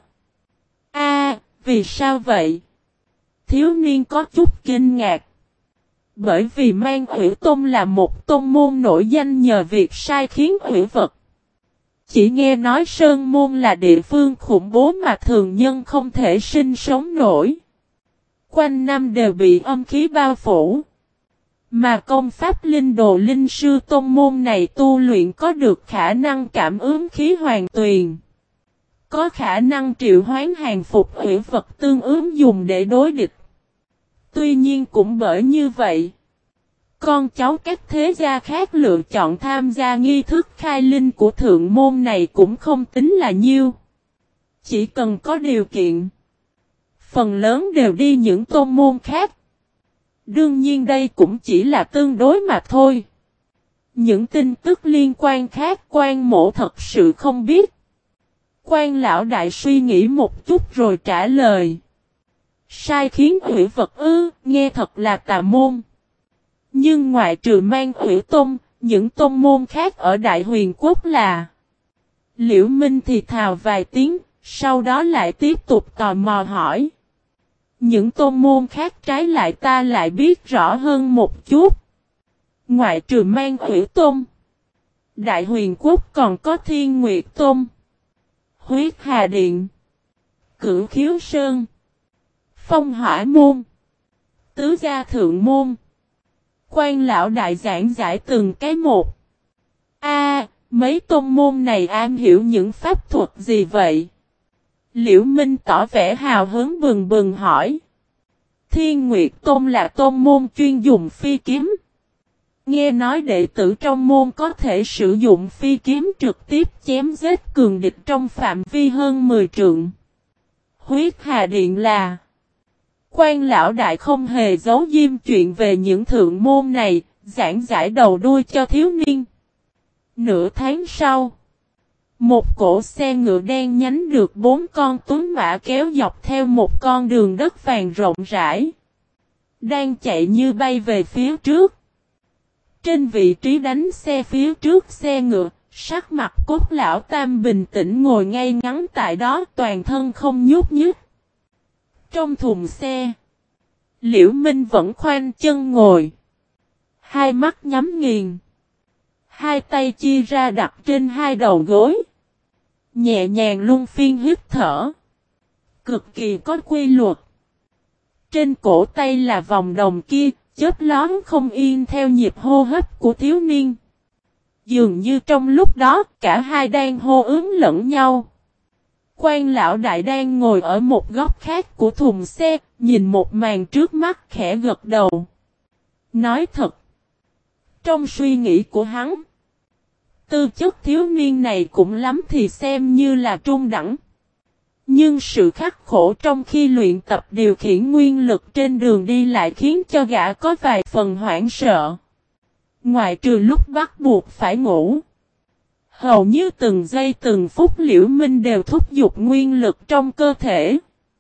Vì sao vậy? Thiếu niên có chút kinh ngạc. Bởi vì Mang Hủy Tôn là một tôn môn nổi danh nhờ việc sai khiến hủy vật. Chỉ nghe nói Sơn Môn là địa phương khủng bố mà thường nhân không thể sinh sống nổi. Quanh năm đều bị âm khí bao phủ. Mà công pháp linh đồ linh sư tôn môn này tu luyện có được khả năng cảm ứng khí hoàn tuyền. Có khả năng triệu hoán hàng phục hủy vật tương ứng dùng để đối địch. Tuy nhiên cũng bởi như vậy, con cháu các thế gia khác lựa chọn tham gia nghi thức khai linh của thượng môn này cũng không tính là nhiêu. Chỉ cần có điều kiện, phần lớn đều đi những tôn môn khác. Đương nhiên đây cũng chỉ là tương đối mà thôi. Những tin tức liên quan khác Quan mỗ thật sự không biết. Quan lão đại suy nghĩ một chút rồi trả lời. Sai khiến hủy vật nghe thật là tà môn. Nhưng ngoại trừ Mang Hủy Tôn, những tôn môn khác ở Đại Huyền Quốc là. Liễu Minh thì thào vài tiếng, sau đó lại tiếp tục tò mò hỏi. Những tôn môn khác trái lại ta lại biết rõ hơn một chút. Ngoại trừ Mang Hủy Tôn, Đại Huyền Quốc còn có Thiên Nguyệt Tôn, Huyết Hà Điện, Cửu Khiếu Sơn, Phong Hỏa Môn, Tứ Gia Thượng Môn. Quan lão đại giảng giải từng cái một. Mấy tôn môn này am hiểu những pháp thuật gì vậy? Liễu Minh tỏ vẻ hào hứng bừng bừng hỏi. Thiên Nguyệt Tôn là tôn môn chuyên dùng phi kiếm. Nghe nói đệ tử trong môn có thể sử dụng phi kiếm trực tiếp chém giết cường địch trong phạm vi hơn 10 trượng. Huyết Hà Điện là. Quan lão đại không hề giấu diêm chuyện về những thượng môn này, giảng giải đầu đuôi cho thiếu niên. Nửa tháng sau, một cỗ xe ngựa đen nhánh được 4 con tuấn mã kéo dọc theo một con đường đất vàng rộng rãi, đang chạy như bay về phía trước. Trên vị trí đánh xe phía trước xe ngựa, sắc mặt Cốt lão tam bình tĩnh ngồi ngay ngắn tại đó, toàn thân không nhúc nhích. Trong thùng xe, Liễu Minh vẫn khoanh chân ngồi, hai mắt nhắm nghiền, hai tay chia ra đặt trên hai đầu gối, nhẹ nhàng luân phiên hít thở, cực kỳ có quy luật. Trên cổ tay là vòng đồng kia, chớp lóe không yên theo nhịp hô hấp của thiếu niên. Dường như trong lúc đó, cả hai đang hô ứng lẫn nhau. Quan lão đại đang ngồi ở một góc khác của thùng xe, nhìn một màn trước mắt khẽ gật đầu. Nói thật, trong suy nghĩ của hắn, tư chất thiếu niên này cũng lắm thì xem như là trung đẳng. Nhưng sự khắc khổ trong khi luyện tập điều khiển nguyên lực trên đường đi lại khiến cho gã có vài phần hoảng sợ. Ngoại trừ lúc bắt buộc phải ngủ, hầu như từng giây từng phút Liễu Minh đều thúc giục nguyên lực trong cơ thể.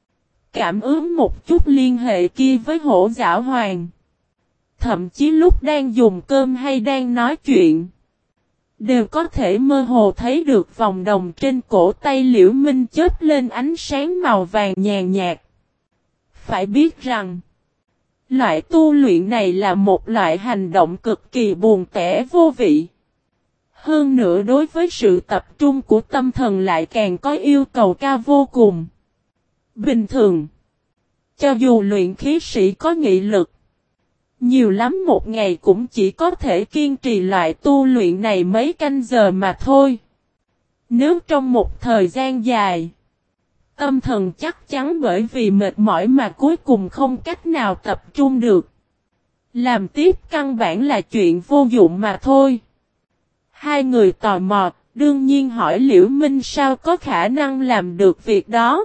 Cảm ứng một chút liên hệ kia với Hổ Giảo Hoàng. Thậm chí lúc đang dùng cơm hay đang nói chuyện, đều có thể mơ hồ thấy được vòng đồng trên cổ tay Liễu Minh chớp lên ánh sáng màu vàng nhàn nhạt. Phải biết rằng, loại tu luyện này là một loại hành động cực kỳ buồn tẻ vô vị. Hơn nữa đối với sự tập trung của tâm thần lại càng có yêu cầu cao vô cùng. Bình thường, cho dù luyện khí sĩ có nghị lực, nhiều lắm một ngày cũng chỉ có thể kiên trì loại tu luyện này mấy canh giờ mà thôi. Nếu trong một thời gian dài, tâm thần chắc chắn bởi vì mệt mỏi mà cuối cùng không cách nào tập trung được. Làm tiếp căn bản là chuyện vô dụng mà thôi. Hai người tò mò, đương nhiên hỏi Liễu Minh sao có khả năng làm được việc đó.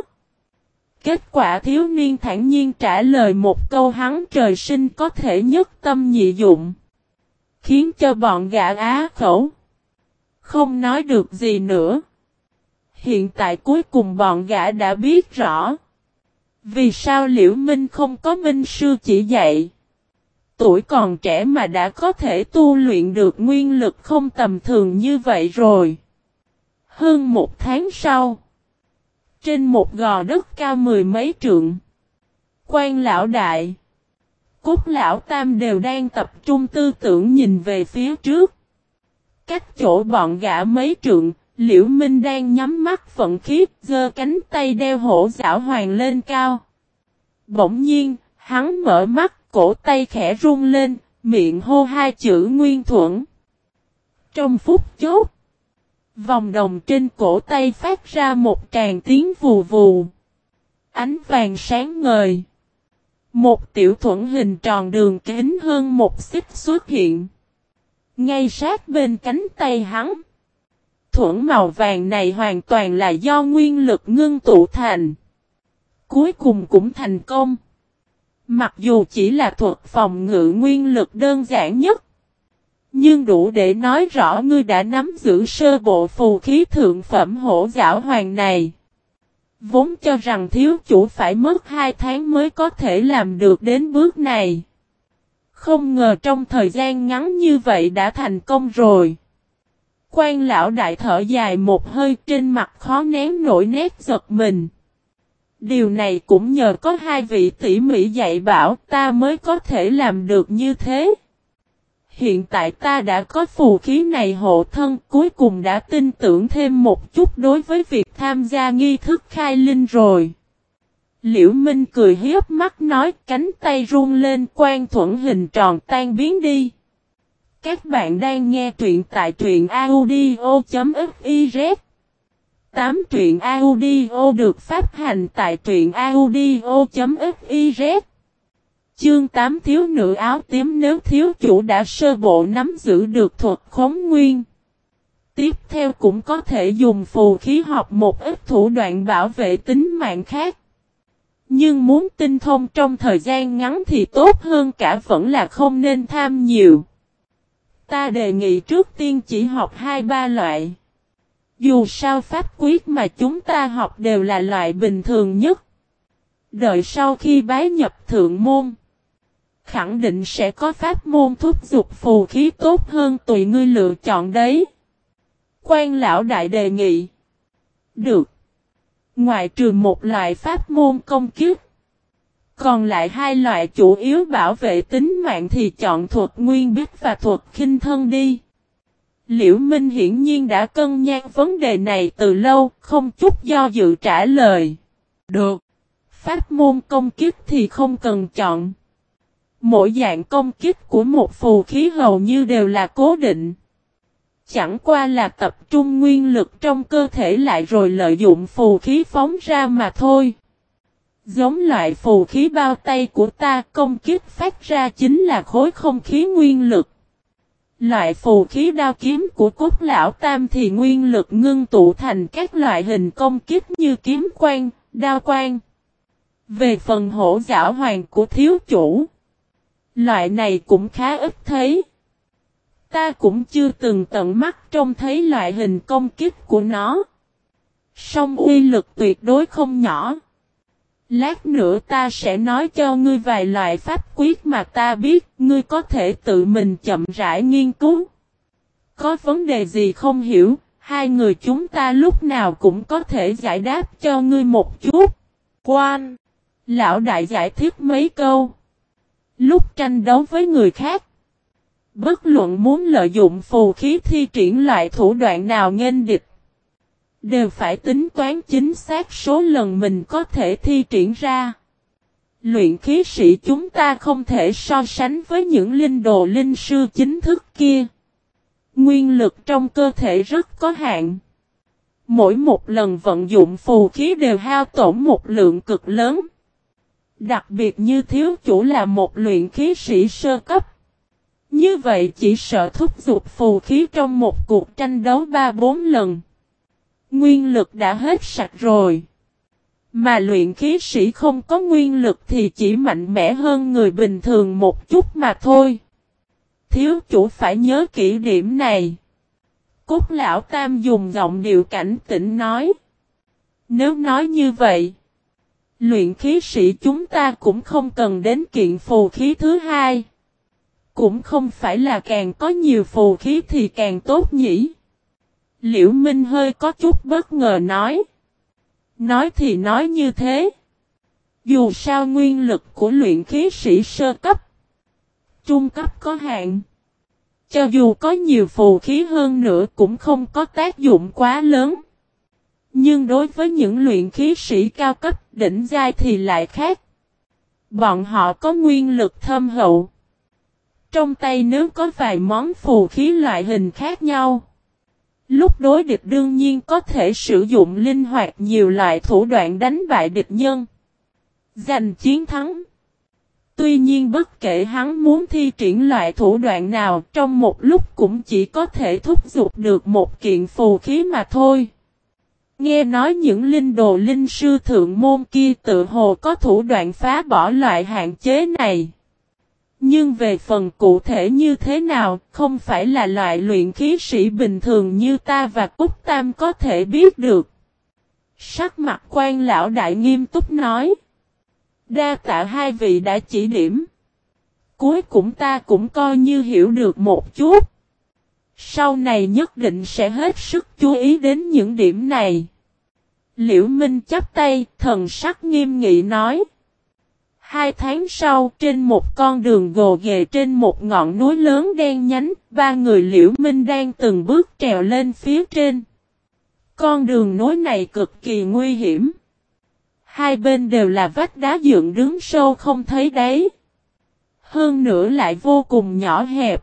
Kết quả thiếu niên thản nhiên trả lời một câu hắn trời sinh có thể nhất tâm nhị dụng. Khiến cho bọn gã á khẩu. Không nói được gì nữa. Hiện tại cuối cùng bọn gã đã biết rõ. Vì sao Liễu Minh không có minh sư chỉ dạy. Tuổi còn trẻ mà đã có thể tu luyện được nguyên lực không tầm thường như vậy rồi. Hơn một tháng sau. Trên một gò đất cao mười mấy trượng. Quan lão đại. Cốt lão tam đều đang tập trung tư tưởng nhìn về phía trước. Cách chỗ bọn gã mấy trượng. Liễu Minh đang nhắm mắt vận khí, giơ cánh tay đeo hổ giảo hoàng lên cao. Bỗng nhiên, hắn mở mắt, cổ tay khẽ run lên, miệng hô hai chữ Nguyên Thuẫn. Trong phút chốc, vòng đồng trên cổ tay phát ra một tràng tiếng vù vù. Ánh vàng sáng ngời. Một tiểu thuẫn hình tròn đường kính hơn một xích xuất hiện. Ngay sát bên cánh tay hắn. Thuẫn màu vàng này hoàn toàn là do nguyên lực ngưng tụ thành. Cuối cùng cũng thành công. Mặc dù chỉ là thuật phòng ngự nguyên lực đơn giản nhất. Nhưng đủ để nói rõ ngươi đã nắm giữ sơ bộ phù khí thượng phẩm hổ giảo hoàng này. Vốn cho rằng thiếu chủ phải mất 2 tháng mới có thể làm được đến bước này. Không ngờ trong thời gian ngắn như vậy đã thành công rồi. Quan lão đại thở dài một hơi trên mặt khó nén nổi nét giật mình. Điều này cũng nhờ có hai vị tỉ mỉ dạy bảo ta mới có thể làm được như thế. Hiện tại ta đã có phù khí này hộ thân cuối cùng đã tin tưởng thêm một chút đối với việc tham gia nghi thức khai linh rồi. Liễu Minh cười hiếp mắt nói cánh tay run lên quan thuẫn hình tròn tan biến đi. Các bạn đang nghe truyện tại truyện audio.fiz 8 truyện audio được phát hành tại truyện audio.fiz Chương 8 thiếu nữ áo tím nếu thiếu chủ đã sơ bộ nắm giữ được thuật khống nguyên. Tiếp theo cũng có thể dùng phù khí học một ít thủ đoạn bảo vệ tính mạng khác. Nhưng muốn tinh thông trong thời gian ngắn thì tốt hơn cả vẫn là không nên tham nhiều. Ta đề nghị trước tiên chỉ học 2-3 loại. Dù sao pháp quyết mà chúng ta học đều là loại bình thường nhất. Đợi sau khi bái nhập thượng môn. Khẳng định sẽ có pháp môn thúc giục phù khí tốt hơn tùy ngươi lựa chọn đấy. Quan lão đại đề nghị. Được. Ngoại trừ một loại pháp môn công kiếp. Còn lại 2 loại chủ yếu bảo vệ tính mạng thì chọn thuật nguyên bích và thuật khinh thân đi. Liễu Minh hiển nhiên đã cân nhắc vấn đề này từ lâu, không chút do dự trả lời. Được. Pháp môn công kiếp thì không cần chọn. Mỗi dạng công kích của một phù khí hầu như đều là cố định. Chẳng qua là tập trung nguyên lực trong cơ thể lại rồi lợi dụng phù khí phóng ra mà thôi. Giống loại phù khí bao tay của ta công kích phát ra chính là khối không khí nguyên lực. Loại phù khí đao kiếm của cốt lão tam thì nguyên lực ngưng tụ thành các loại hình công kích như kiếm quang, đao quang. Về phần hổ giảo hoàng của thiếu chủ. Loại này cũng khá ít thấy. Ta cũng chưa từng tận mắt trông thấy loại hình công kích của nó. Song uy lực tuyệt đối không nhỏ. Lát nữa ta sẽ nói cho ngươi vài loại pháp quyết mà ta biết, ngươi có thể tự mình chậm rãi nghiên cứu. Có vấn đề gì không hiểu, hai người chúng ta lúc nào cũng có thể giải đáp cho ngươi một chút. Quan, lão đại giải thích mấy câu. Lúc tranh đấu với người khác, Bất luận muốn lợi dụng phù khí thi triển loại thủ đoạn nào nghênh địch, đều phải tính toán chính xác số lần mình có thể thi triển ra. Luyện khí sĩ chúng ta không thể so sánh với những linh đồ linh sư chính thức kia. Nguyên lực trong cơ thể rất có hạn. Mỗi một lần vận dụng phù khí đều hao tổn một lượng cực lớn. Đặc biệt như thiếu chủ là một luyện khí sĩ sơ cấp. Như vậy chỉ sợ thúc giục phù khí trong một cuộc tranh đấu 3-4 lần. Nguyên lực đã hết sạch rồi. Mà luyện khí sĩ không có nguyên lực thì chỉ mạnh mẽ hơn người bình thường một chút mà thôi. Thiếu chủ phải nhớ kỹ điểm này. Cốt lão tam dùng giọng điệu cảnh tỉnh nói. Nếu nói như vậy, luyện khí sĩ chúng ta cũng không cần đến kiện phù khí thứ hai. Cũng không phải là càng có nhiều phù khí thì càng tốt nhỉ. Liễu Minh hơi có chút bất ngờ nói. Nói thì nói như thế. Dù sao nguyên lực của luyện khí sĩ sơ cấp, trung cấp có hạn. Cho dù có nhiều phù khí hơn nữa cũng không có tác dụng quá lớn. Nhưng đối với những luyện khí sĩ cao cấp đỉnh giai thì lại khác. Bọn họ có nguyên lực thâm hậu. Trong tay nếu có vài món phù khí loại hình khác nhau, lúc đối địch đương nhiên có thể sử dụng linh hoạt nhiều loại thủ đoạn đánh bại địch nhân, giành chiến thắng. Tuy nhiên bất kể hắn muốn thi triển loại thủ đoạn nào trong một lúc cũng chỉ có thể thúc giục được một kiện phù khí mà thôi. Nghe nói những linh đồ linh sư thượng môn kia tự hồ có thủ đoạn phá bỏ loại hạn chế này. Nhưng về phần cụ thể như thế nào, không phải là loại luyện khí sĩ bình thường như ta và Cúc Tam có thể biết được. Sắc mặt quan lão đại nghiêm túc nói. Đa tạ hai vị đã chỉ điểm. Cuối cùng ta cũng coi như hiểu được một chút. Sau này nhất định sẽ hết sức chú ý đến những điểm này. Liễu Minh chắp tay, thần sắc nghiêm nghị nói. 2 tháng sau, trên một con đường gồ ghề trên một ngọn núi lớn đen nhánh, 3 người Liễu Minh đang từng bước trèo lên phía trên. Con đường núi này cực kỳ nguy hiểm. Hai bên đều là vách đá dựng đứng sâu không thấy đáy. Hơn nữa lại vô cùng nhỏ hẹp.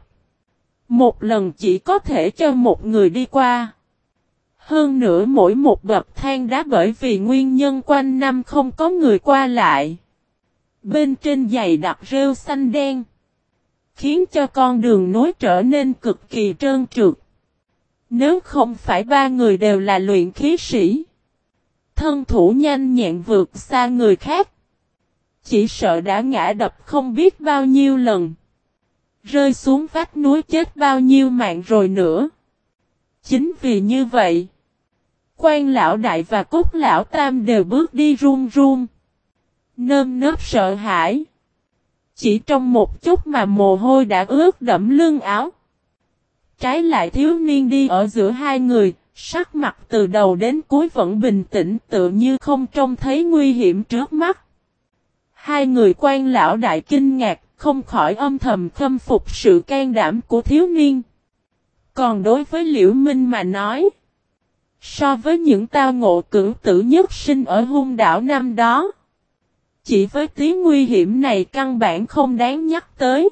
Một lần chỉ có thể cho một người đi qua. Hơn nữa mỗi một bậc thang đá bởi vì nguyên nhân quanh năm không có người qua lại. Bên trên dày đặc rêu xanh đen, khiến cho con đường nối trở nên cực kỳ trơn trượt. Nếu không phải 3 người đều là luyện khí sĩ, thân thủ nhanh nhẹn vượt xa người khác, chỉ sợ đã ngã đập không biết bao nhiêu lần, rơi xuống vách núi chết bao nhiêu mạng rồi nữa. Chính vì như vậy, Quan lão đại và Cốt lão tam đều bước đi run run, nơm nớp sợ hãi. Chỉ trong một chút mà mồ hôi đã ướt đẫm lưng áo. Trái lại thiếu niên đi ở giữa hai người, sắc mặt từ đầu đến cuối vẫn bình tĩnh tựa như không trông thấy nguy hiểm trước mắt. Hai người Quan lão đại kinh ngạc, không khỏi âm thầm khâm phục sự can đảm của thiếu niên. Còn đối với Liễu Minh mà nói, so với những tao ngộ cửu tử nhất sinh ở hung đảo năm đó, chỉ với tí nguy hiểm này căn bản không đáng nhắc tới.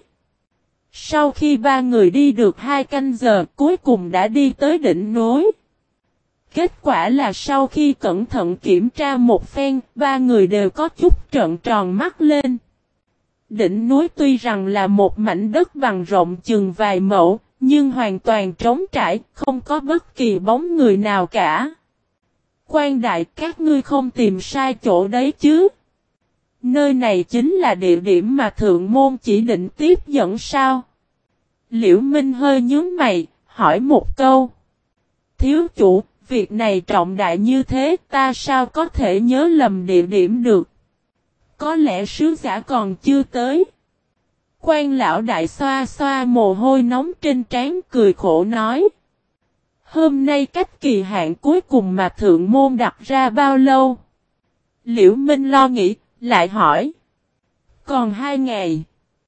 Sau khi 3 người đi được 2 canh giờ cuối cùng đã đi tới đỉnh núi. Kết quả là sau khi cẩn thận kiểm tra một phen, 3 người đều có chút trợn tròn mắt lên. Đỉnh núi tuy rằng là một mảnh đất bằng rộng chừng vài mẫu, nhưng hoàn toàn trống trải, không có bất kỳ bóng người nào cả. Quan đại, các ngươi không tìm sai chỗ đấy chứ? Nơi này chính là địa điểm mà thượng môn chỉ định tiếp dẫn sao? Liễu Minh hơi nhướng mày, hỏi một câu. Thiếu chủ, việc này trọng đại như thế, ta sao có thể nhớ lầm địa điểm được? Có lẽ sứ giả còn chưa tới. Quan lão đại xoa xoa mồ hôi nóng trên trán cười khổ nói. Hôm nay cách kỳ hạn cuối cùng mà thượng môn đặt ra bao lâu? Liễu Minh lo nghĩ, lại hỏi. Còn 2 ngày.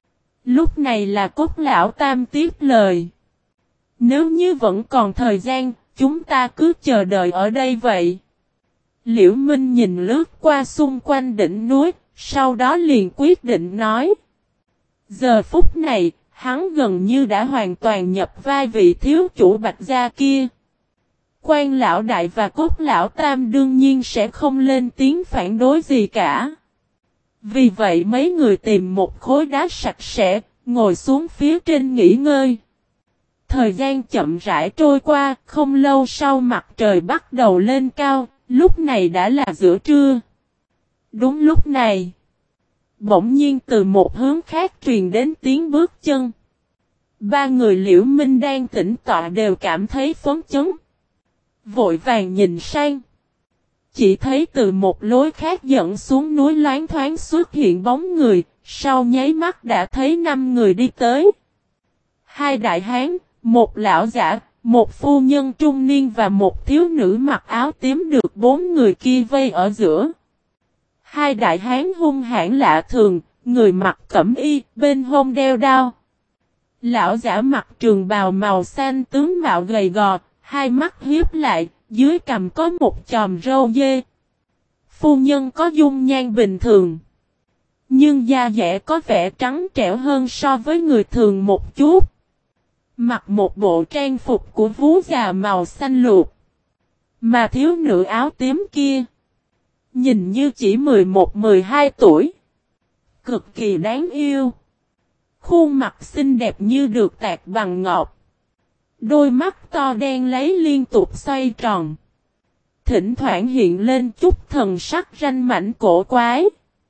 Lúc này là Cốt Lão Tam tiếp lời. Nếu như vẫn còn thời gian, chúng ta cứ chờ đợi ở đây vậy. Liễu Minh nhìn lướt qua xung quanh đỉnh núi, sau đó liền quyết định nói. Giờ phút này, hắn gần như đã hoàn toàn nhập vai vị thiếu chủ Bạch Gia kia. Quan Lão Đại và Cốt Lão Tam đương nhiên sẽ không lên tiếng phản đối gì cả. Vì vậy mấy người tìm một khối đá sạch sẽ, ngồi xuống phía trên nghỉ ngơi. Thời gian chậm rãi trôi qua, không lâu sau mặt trời bắt đầu lên cao, lúc này đã là giữa trưa. Đúng lúc này, bỗng nhiên từ một hướng khác truyền đến tiếng bước chân. Ba người Liễu Minh đang tĩnh tọa đều cảm thấy phấn chấn. Vội vàng nhìn sang. Chỉ thấy từ một lối khác dẫn xuống núi loáng thoáng xuất hiện bóng người, sau nháy mắt đã thấy 5 người đi tới. 2 đại hán, một lão giả, một phu nhân trung niên và một thiếu nữ mặc áo tím được 4 người kia vây ở giữa. 2 đại hán hung hãn lạ thường, người mặc cẩm y, bên hông đeo đao. Lão giả mặc trường bào màu xanh tướng mạo gầy gò, hai mắt hiếp lại, dưới cằm có một chòm râu dê. Phu nhân có dung nhan bình thường, nhưng da dẻ có vẻ trắng trẻo hơn so với người thường một chút. Mặc một bộ trang phục của vú già màu xanh lục. Mà thiếu nữ áo tím kia, nhìn như chỉ 11-12 tuổi. Cực kỳ đáng yêu. Khuôn mặt xinh đẹp như được tạc bằng ngọc. Đôi mắt to đen lấy liên tục xoay tròn. Thỉnh thoảng hiện lên chút thần sắc ranh mảnh cổ quái.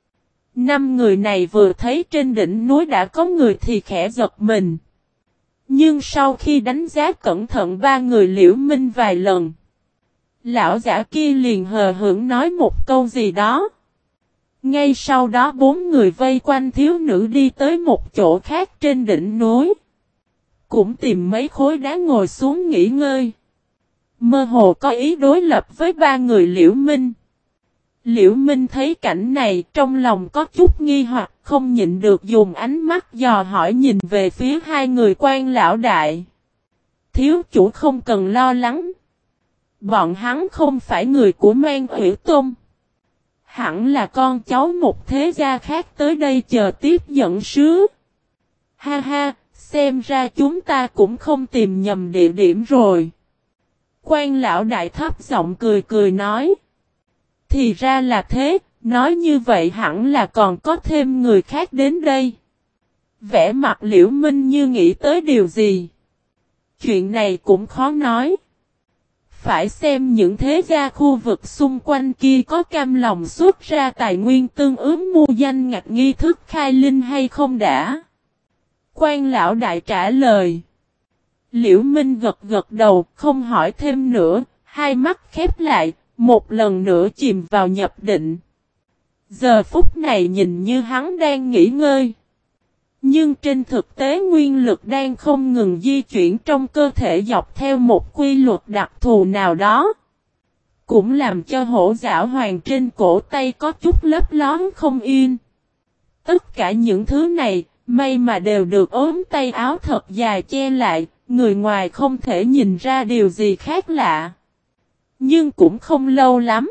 5 người này vừa thấy trên đỉnh núi đã có người thì khẽ giật mình. Nhưng sau khi đánh giá cẩn thận 3 người Liễu Minh vài lần, lão giả kia liền hờ hững nói một câu gì đó. Ngay sau đó 4 người vây quanh thiếu nữ đi tới một chỗ khác trên đỉnh núi. Cũng tìm mấy khối đá ngồi xuống nghỉ ngơi. Mơ hồ có ý đối lập với 3 người Liễu Minh. Liễu Minh thấy cảnh này trong lòng có chút nghi hoặc, không nhịn được dùng ánh mắt dò hỏi nhìn về phía 2 người Quan Lão Đại. Thiếu chủ không cần lo lắng. Bọn hắn không phải người của Man Hủy Tôn. Hẳn là con cháu một thế gia khác tới đây chờ tiếp dẫn sứ. Ha ha, xem ra chúng ta cũng không tìm nhầm địa điểm rồi. Quan Lão Đại thấp giọng cười cười nói. Thì ra là thế, nói như vậy hẳn là còn có thêm người khác đến đây. Vẻ mặt Liễu Minh như nghĩ tới điều gì. Chuyện này cũng khó nói. Phải xem những thế gia khu vực xung quanh kia có cam lòng xuất ra tài nguyên tương ứng mua danh ngạch nghi thức khai linh hay không đã. Quan Lão Đại trả lời. Liễu Minh gật gật đầu, không hỏi thêm nữa, hai mắt khép lại, một lần nữa chìm vào nhập định. Giờ phút này nhìn như hắn đang nghỉ ngơi. Nhưng trên thực tế nguyên lực đang không ngừng di chuyển trong cơ thể dọc theo một quy luật đặc thù nào đó. Cũng làm cho hổ giảo hoàng trên cổ tay có chút lấp lón không yên. Tất cả những thứ này, may mà đều được ốm tay áo thật dài che lại, người ngoài không thể nhìn ra điều gì khác lạ. Nhưng cũng không lâu lắm.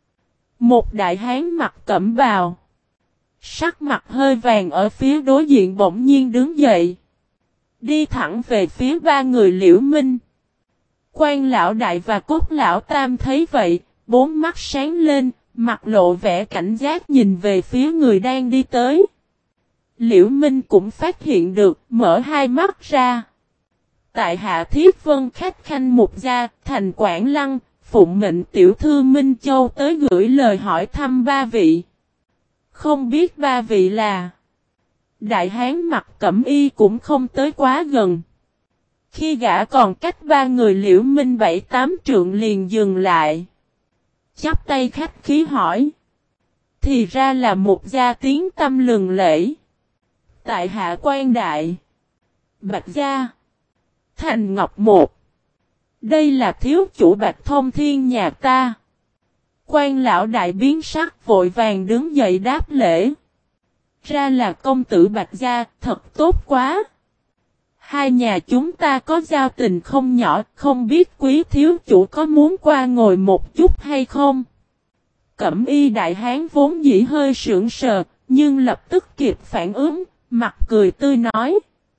Một đại hán mặc cẩm bào, sắc mặt hơi vàng ở phía đối diện bỗng nhiên đứng dậy. Đi thẳng về phía 3 người Liễu Minh. Quan Lão Đại và Cốt Lão Tam thấy vậy, 4 mắt sáng lên, mặt lộ vẻ cảnh giác nhìn về phía người đang đi tới. Liễu Minh cũng phát hiện được, mở hai mắt ra. Tại Hạ Thiết Vân khách khanh Mục Gia, thành Quảng Lăng, phụng mệnh tiểu thư Minh Châu tới gửi lời hỏi thăm 3 vị. Không biết 3 vị là. Đại hán mặc cẩm y cũng không tới quá gần. Khi gã còn cách 3 người Liễu Minh 7-8 trượng liền dừng lại. Chắp tay khách khí hỏi. Thì ra là một gia tiếng tâm lừng lẫy. Tại Hạ Quan Đại, Bạch Gia, Thành Ngọc Một. Đây là thiếu chủ Bạch Thông Thiên nhà ta. Quan Lão Đại biến sắc vội vàng đứng dậy đáp lễ. ra là công tử Bạch gia, thật tốt quá. Hai nhà chúng ta có giao tình không nhỏ, không biết quý thiếu chủ có muốn qua ngồi một chút hay không? Cẩm y đại hán vốn dĩ hơi sững sờ, nhưng lập tức kịp phản ứng, mặt cười tươi nói.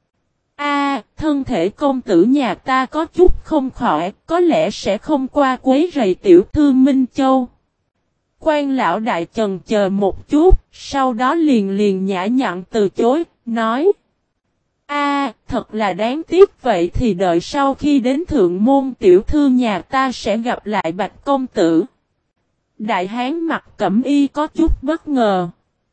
Thân thể công tử nhà ta có chút không khỏe, có lẽ sẽ không qua quấy rầy tiểu thư Minh Châu. Quan lão đại chần chờ một chút, sau đó liền nhã nhặn từ chối, nói. Thật là đáng tiếc, vậy thì đợi sau khi đến thượng môn tiểu thư nhà ta sẽ gặp lại Bạch công tử. Đại hán mặt cẩm y có chút bất ngờ.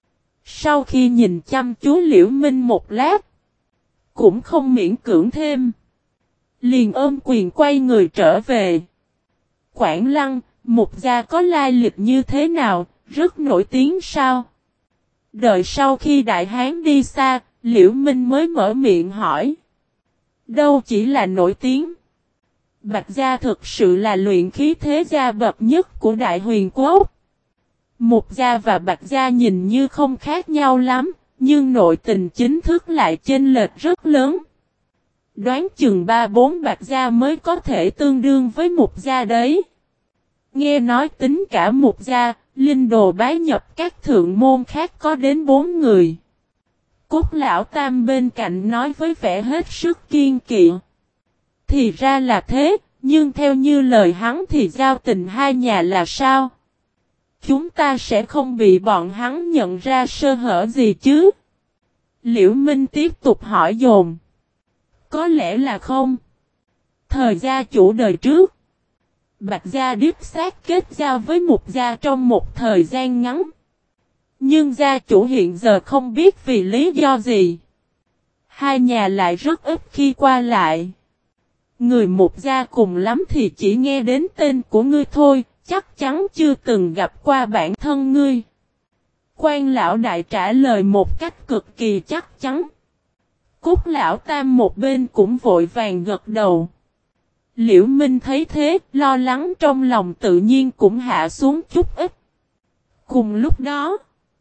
Sau khi nhìn chăm chú Liễu Minh một lát, cũng không miễn cưỡng thêm. Liền ôm quyền quay người trở về. Quảng Lăng, Mục gia có lai lịch như thế nào, rất nổi tiếng sao? Đợi sau khi đại hán đi xa, Liễu Minh mới mở miệng hỏi. Đâu chỉ là nổi tiếng. Bạch gia thực sự là luyện khí thế gia bậc nhất của Đại Huyền Quốc. Mục gia và Bạch gia nhìn như không khác nhau lắm, nhưng nội tình chính thức lại chênh lệch rất lớn. Đoán chừng 3-4 Bạch gia mới có thể tương đương với Mục gia đấy. Nghe nói tính cả Mục gia, linh đồ bái nhập các thượng môn khác có đến 4 người. Cốt lão tam bên cạnh nói với vẻ hết sức kiên kỵ. Thì ra là thế, nhưng theo như lời hắn thì giao tình hai nhà là sao? Chúng ta sẽ không bị bọn hắn nhận ra sơ hở gì chứ? Liễu Minh tiếp tục hỏi dồn. Có lẽ là không. Thời gia chủ đời trước, Bạch gia điếp xác kết giao với Mục gia trong một thời gian ngắn. Nhưng gia chủ hiện giờ không biết vì lý do gì. Hai nhà lại rất ít khi qua lại. Người Mục gia cùng lắm thì chỉ nghe đến tên của ngươi thôi, chắc chắn chưa từng gặp qua bản thân ngươi. Quan lão đại trả lời một cách cực kỳ chắc chắn. Cốt lão tam một bên cũng vội vàng gật đầu. Liễu Minh thấy thế, lo lắng trong lòng tự nhiên cũng hạ xuống chút ít. Cùng lúc đó,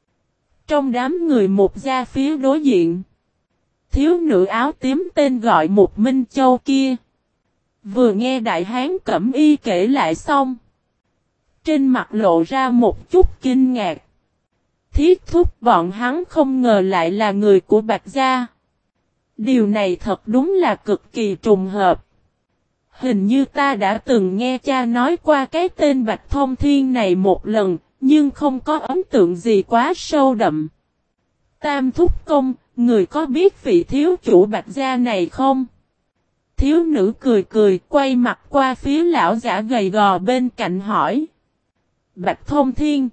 trong đám người Mục gia phía đối diện, thiếu nữ áo tím tên gọi Mục Minh Châu kia, vừa nghe đại hán cẩm y kể lại xong, trên mặt lộ ra một chút kinh ngạc. Thiết thúc bọn hắn không ngờ lại là người của Bạch gia. Điều này thật đúng là cực kỳ trùng hợp. Hình như ta đã từng nghe cha nói qua cái tên Bạch Thông Thiên này một lần, nhưng không có ấn tượng gì quá sâu đậm. Tam thúc công, người có biết vị thiếu chủ Bạch gia này không? Thiếu nữ cười cười, quay mặt qua phía lão giả gầy gò bên cạnh hỏi. Bạch Thông Thiên.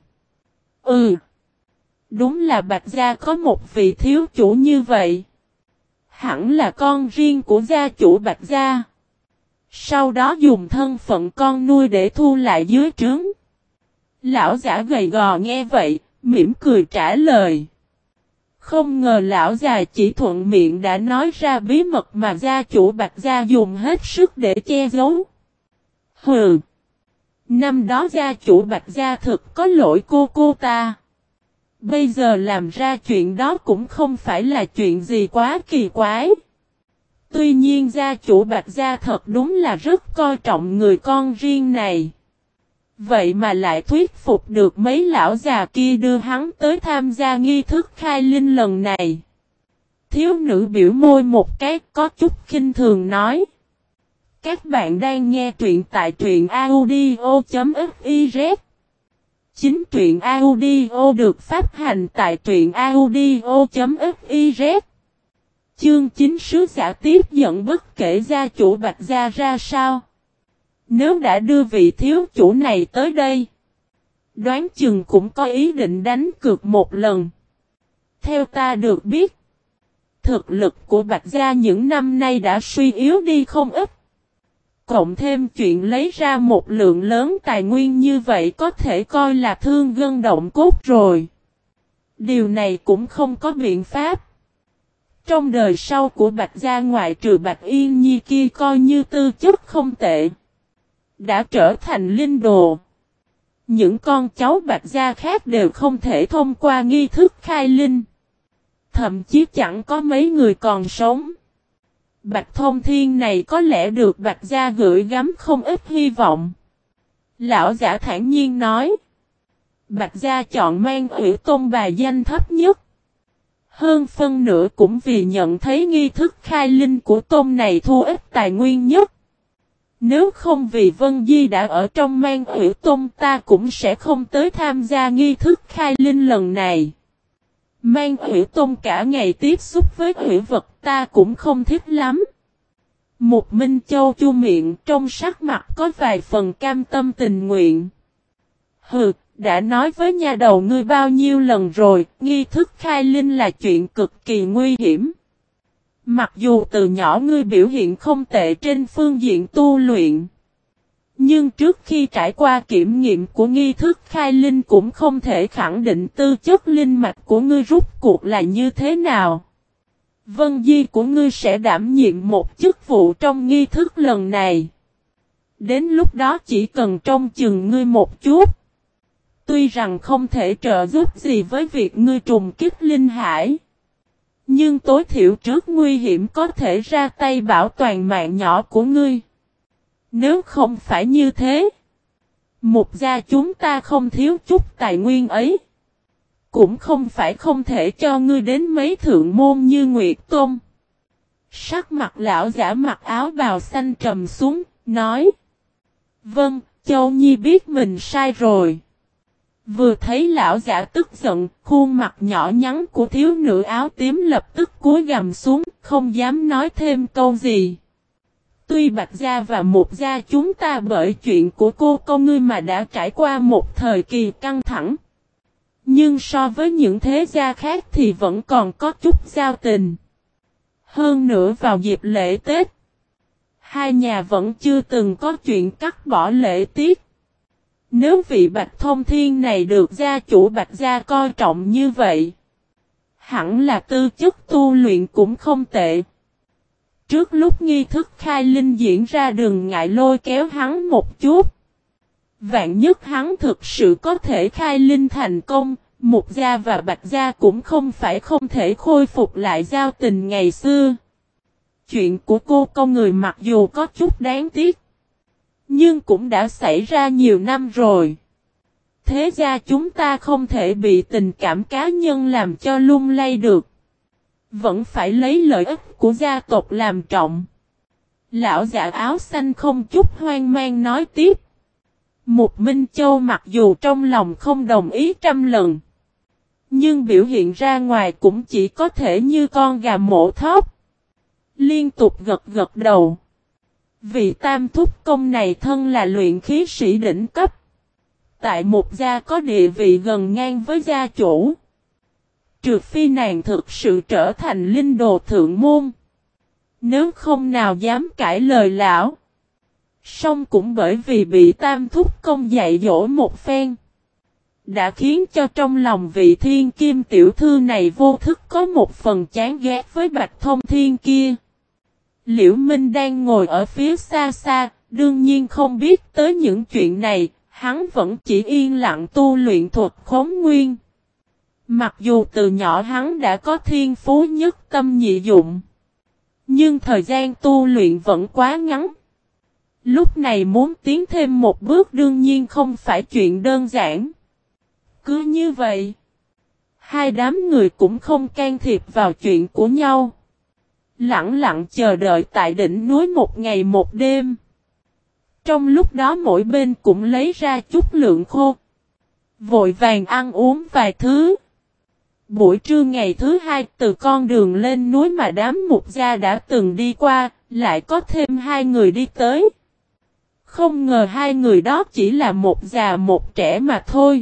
Đúng là Bạch gia có một vị thiếu chủ như vậy. Hẳn là con riêng của gia chủ Bạch gia. Sau đó dùng thân phận con nuôi để thu lại dưới trướng. Lão giả gầy gò nghe vậy, mỉm cười trả lời. Không ngờ lão già chỉ thuận miệng đã nói ra bí mật mà gia chủ Bạch gia dùng hết sức để che giấu. Hừ! Năm đó gia chủ Bạch gia thực có lỗi cô ta. Bây giờ làm ra chuyện đó cũng không phải là chuyện gì quá kỳ quái. Tuy nhiên gia chủ Bạch gia thật đúng là rất coi trọng người con riêng này. Vậy mà lại thuyết phục được mấy lão già kia đưa hắn tới tham gia nghi thức khai linh lần này. Thiếu nữ biểu môi một cái có chút khinh thường nói. Các bạn đang nghe truyện tại truyện audio.fiz. Chính truyện audio được phát hành tại truyện audio.fiz. Chương 9 sứ giả tiếp dẫn bất kể gia chủ Bạch gia ra sao. Nếu đã đưa vị thiếu chủ này tới đây, đoán chừng cũng có ý định đánh cược một lần. Theo ta được biết, thực lực của Bạch gia những năm nay đã suy yếu đi không ít. Cộng thêm chuyện lấy ra một lượng lớn tài nguyên như vậy có thể coi là thương gân động cốt rồi. Điều này cũng không có biện pháp. Trong đời sau của Bạch gia ngoại trừ Bạch Yên Nhi kia coi như tư chất không tệ, đã trở thành linh đồ. Những con cháu Bạch gia khác đều không thể thông qua nghi thức khai linh. thậm chí chẳng có mấy người còn sống. Bạch Thông Thiên này có lẽ được Bạch Gia gửi gắm không ít hy vọng. Lão giả thản nhiên nói. Bạch Gia chọn Mang Ủy Tôn bài danh thấp nhất. Hơn phân nửa cũng vì nhận thấy nghi thức khai linh của tôn này thu ít tài nguyên nhất. Nếu không vì Vân Di đã ở trong Mang Ủy Tôn ta cũng sẽ không tới tham gia nghi thức khai linh lần này. Mang Ủy Tôn cả ngày tiếp xúc với ủy vật ta cũng không thích lắm. Một Minh Châu chu miệng trong sắc mặt có vài phần cam tâm tình nguyện. Hừ, đã nói với nha đầu ngươi bao nhiêu lần rồi, nghi thức khai linh là chuyện cực kỳ nguy hiểm. Mặc dù từ nhỏ ngươi biểu hiện không tệ trên phương diện tu luyện. Nhưng trước khi trải qua kiểm nghiệm của nghi thức khai linh cũng không thể khẳng định tư chất linh mạch của ngươi rút cuộc là như thế nào. Vân Di của ngươi sẽ đảm nhiệm một chức vụ trong nghi thức lần này. Đến lúc đó chỉ cần trông chừng ngươi một chút. Tuy rằng không thể trợ giúp gì với việc ngươi trùng kích linh hải. Nhưng tối thiểu trước nguy hiểm có thể ra tay bảo toàn mạng nhỏ của ngươi. Nếu không phải như thế, Mục gia chúng ta không thiếu chút tài nguyên ấy. Cũng không phải không thể cho ngươi đến mấy thượng môn như Nguyệt Tôn. Sắc mặt lão giả mặc áo bào xanh trầm xuống, nói. Vâng, Châu Nhi biết mình sai rồi. Vừa thấy lão giả tức giận, khuôn mặt nhỏ nhắn của thiếu nữ áo tím lập tức cúi gằm xuống, không dám nói thêm câu gì. Tuy Bạch Gia và Mục Gia chúng ta bởi chuyện của cô ngươi mà đã trải qua một thời kỳ căng thẳng. Nhưng so với những thế gia khác thì vẫn còn có chút giao tình. Hơn nữa vào dịp lễ Tết, hai nhà vẫn chưa từng có chuyện cắt bỏ lễ tiết. Nếu vị Bạch Thông Thiên này được gia chủ Bạch Gia coi trọng như vậy, hẳn là tư chất tu luyện cũng không tệ. Trước lúc nghi thức khai linh diễn ra đừng ngại lôi kéo hắn một chút. Vạn nhất hắn thực sự có thể khai linh thành công, Mục Gia và Bạch Gia cũng không phải không thể khôi phục lại giao tình ngày xưa. Chuyện của con người mặc dù có chút đáng tiếc, nhưng cũng đã xảy ra nhiều năm rồi. Thế ra chúng ta không thể bị tình cảm cá nhân làm cho lung lay được. Vẫn phải lấy lợi ích của gia tộc làm trọng. Lão giả áo xanh không chút hoang mang nói tiếp. Mục Minh Châu mặc dù trong lòng không đồng ý trăm lần, nhưng biểu hiện ra ngoài cũng chỉ có thể như con gà mổ thóc. Liên tục gật gật đầu. Vị tam thúc công này thân là luyện khí sĩ đỉnh cấp. Tại Mục Gia có địa vị gần ngang với gia chủ. Trừ phi nàng thực sự trở thành linh đồ thượng môn. Nếu không nào dám cãi lời lão. Song cũng bởi vì bị tam thúc công dạy dỗ một phen, đã khiến cho trong lòng vị thiên kim tiểu thư này vô thức có một phần chán ghét với Bạch Thông Thiên kia. Liễu Minh đang ngồi ở phía xa xa, đương nhiên không biết tới những chuyện này, hắn vẫn chỉ yên lặng tu luyện thuật khống nguyên. Mặc dù từ nhỏ hắn đã có thiên phú nhất tâm nhị dụng, nhưng thời gian tu luyện vẫn quá ngắn. Lúc này muốn tiến thêm một bước đương nhiên không phải chuyện đơn giản. Cứ như vậy, hai đám người cũng không can thiệp vào chuyện của nhau. Lặng lặng chờ đợi tại đỉnh núi một ngày một đêm. Trong lúc đó mỗi bên cũng lấy ra chút lượng khô. Vội vàng ăn uống vài thứ. Buổi trưa ngày thứ hai từ con đường lên núi mà đám Mục Gia đã từng đi qua, lại có thêm hai người đi tới. Không ngờ hai người đó chỉ là một già một trẻ mà thôi.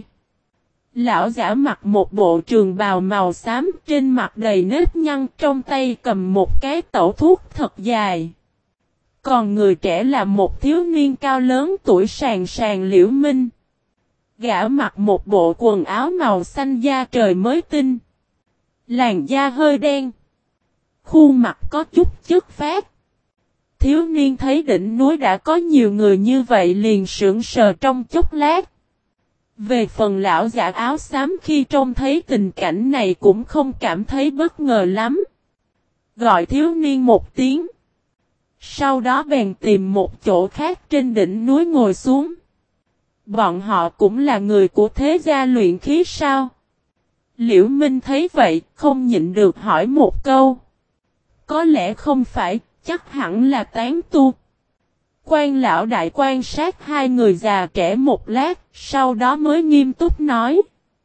Lão giả mặc một bộ trường bào màu xám, trên mặt đầy nếp nhăn, trong tay cầm một cái tẩu thuốc thật dài. Còn người trẻ là một thiếu niên cao lớn tuổi sàn sàn Liễu Minh. Gã mặc một bộ quần áo màu xanh da trời mới tinh. Làn da hơi đen. Khuôn mặt có chút chất phác. Thiếu niên thấy đỉnh núi đã có nhiều người như vậy liền sững sờ trong chốc lát. Về phần lão giả áo xám khi trông thấy tình cảnh này cũng không cảm thấy bất ngờ lắm. Gọi thiếu niên một tiếng. Sau đó bèn tìm một chỗ khác trên đỉnh núi ngồi xuống. Bọn họ cũng là người của thế gia luyện khí sao? Liễu Minh thấy vậy, không nhịn được hỏi một câu. Có lẽ không phải, chắc hẳn là tán tu. Quan lão đại quan sát hai người già trẻ một lát, sau đó mới nghiêm túc nói.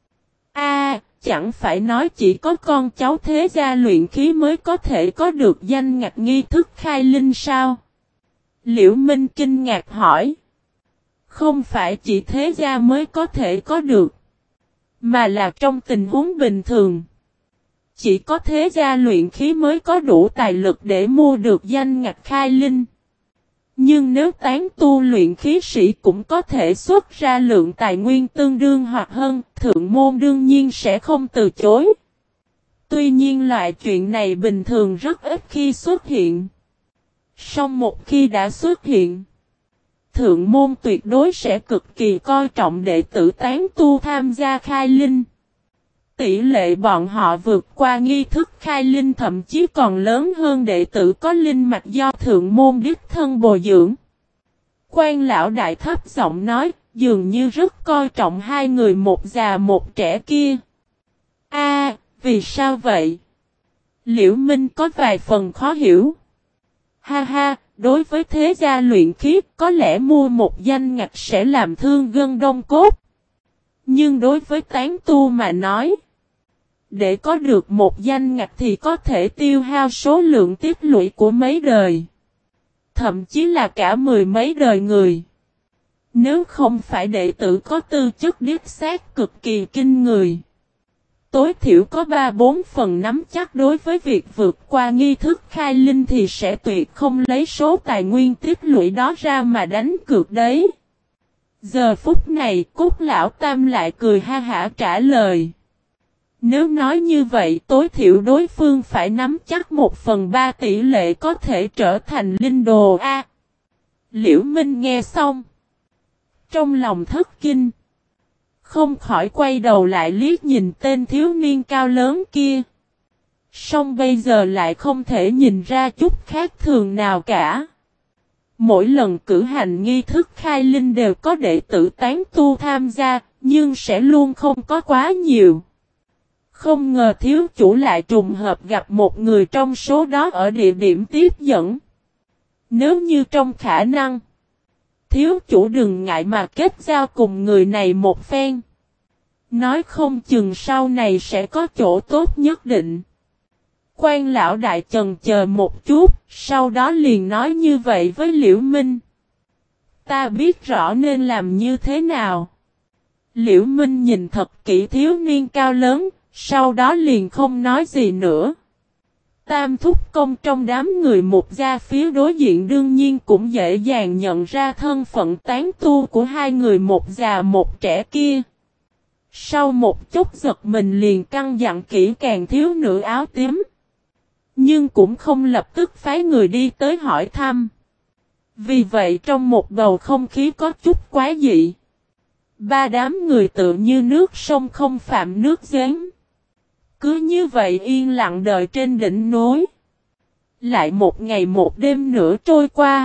Chẳng phải nói chỉ có con cháu thế gia luyện khí mới có thể có được danh ngạch nghi thức khai linh sao? Liễu Minh kinh ngạc hỏi. Không phải chỉ thế gia mới có thể có được, mà là trong tình huống bình thường. Chỉ có thế gia luyện khí mới có đủ tài lực để mua được danh ngạch khai linh. Nhưng nếu tán tu luyện khí sĩ cũng có thể xuất ra lượng tài nguyên tương đương hoặc hơn, thượng môn đương nhiên sẽ không từ chối. Tuy nhiên loại chuyện này bình thường rất ít khi xuất hiện. Song một khi đã xuất hiện, thượng môn tuyệt đối sẽ cực kỳ coi trọng đệ tử tán tu tham gia khai linh. Tỷ lệ bọn họ vượt qua nghi thức khai linh thậm chí còn lớn hơn đệ tử có linh mạch do thượng môn đích thân bồi dưỡng. Quan lão đại thấp giọng nói, dường như rất coi trọng hai người một già một trẻ kia. Vì sao vậy? Liễu Minh có vài phần khó hiểu. Đối với thế gia luyện khí có lẽ mua một danh ngạch sẽ làm thương gân đông cốt. Nhưng đối với tán tu mà nói, để có được một danh ngạch thì có thể tiêu hao số lượng tích lũy của mấy đời. Thậm chí là cả mười mấy đời người. Nếu không phải đệ tử có tư chất điếc xác cực kỳ kinh người, tối thiểu có 3-4 phần nắm chắc đối với việc vượt qua nghi thức khai linh thì sẽ tuyệt không lấy số tài nguyên tích lũy đó ra mà đánh cược đấy. Giờ phút này Cốt Lão Tam lại cười ha hả trả lời. Nếu nói như vậy tối thiểu đối phương phải nắm chắc 1/3 tỷ lệ có thể trở thành linh đồ A. Liễu Minh nghe xong, trong lòng thất kinh, không khỏi quay đầu lại liếc nhìn tên thiếu niên cao lớn kia. Song bây giờ lại không thể nhìn ra chút khác thường nào cả. Mỗi lần cử hành nghi thức khai linh đều có đệ tử tán tu tham gia, nhưng sẽ luôn không có quá nhiều. Không ngờ thiếu chủ lại trùng hợp gặp một người trong số đó ở địa điểm tiếp dẫn. Nếu như trong khả năng, thiếu chủ đừng ngại mà kết giao cùng người này một phen. Nói không chừng sau này sẽ có chỗ tốt nhất định. Quan lão đại chần chờ một chút, sau đó liền nói như vậy với Liễu Minh. Ta biết rõ nên làm như thế nào. Liễu Minh nhìn thật kỹ thiếu niên cao lớn, sau đó liền không nói gì nữa. Tam thúc công trong đám người một gia phía đối diện đương nhiên cũng dễ dàng nhận ra thân phận tán tu của hai người một già một trẻ kia. Sau một chút giật mình liền căn dặn kỹ càng thiếu nữ áo tím. Nhưng cũng không lập tức phái người đi tới hỏi thăm. Vì vậy trong một bầu không khí có chút quá dị. Ba đám người tự như nước sông không phạm nước giếng. Cứ như vậy yên lặng đợi trên đỉnh núi. Lại một ngày một đêm nữa trôi qua.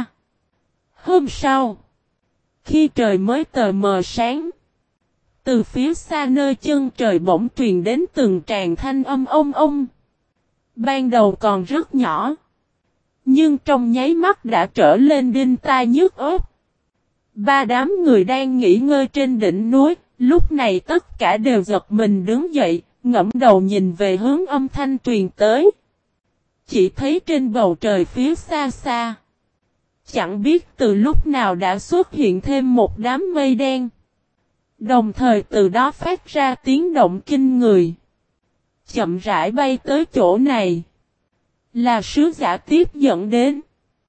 Hôm sau, khi trời mới tờ mờ sáng, từ phía xa nơi chân trời bỗng truyền đến từng tràng thanh âm ông ông. Ban đầu còn rất nhỏ, nhưng trong nháy mắt đã trở lên đinh tai nhức óc. Ba đám người đang nghỉ ngơi trên đỉnh núi, lúc này tất cả đều giật mình đứng dậy, ngẫm đầu nhìn về hướng âm thanh truyền tới. Chỉ thấy trên bầu trời phía xa xa, chẳng biết từ lúc nào đã xuất hiện thêm một đám mây đen. Đồng thời từ đó phát ra tiếng động kinh người. Chậm rãi bay tới chỗ này. Là sứ giả tiếp dẫn đến.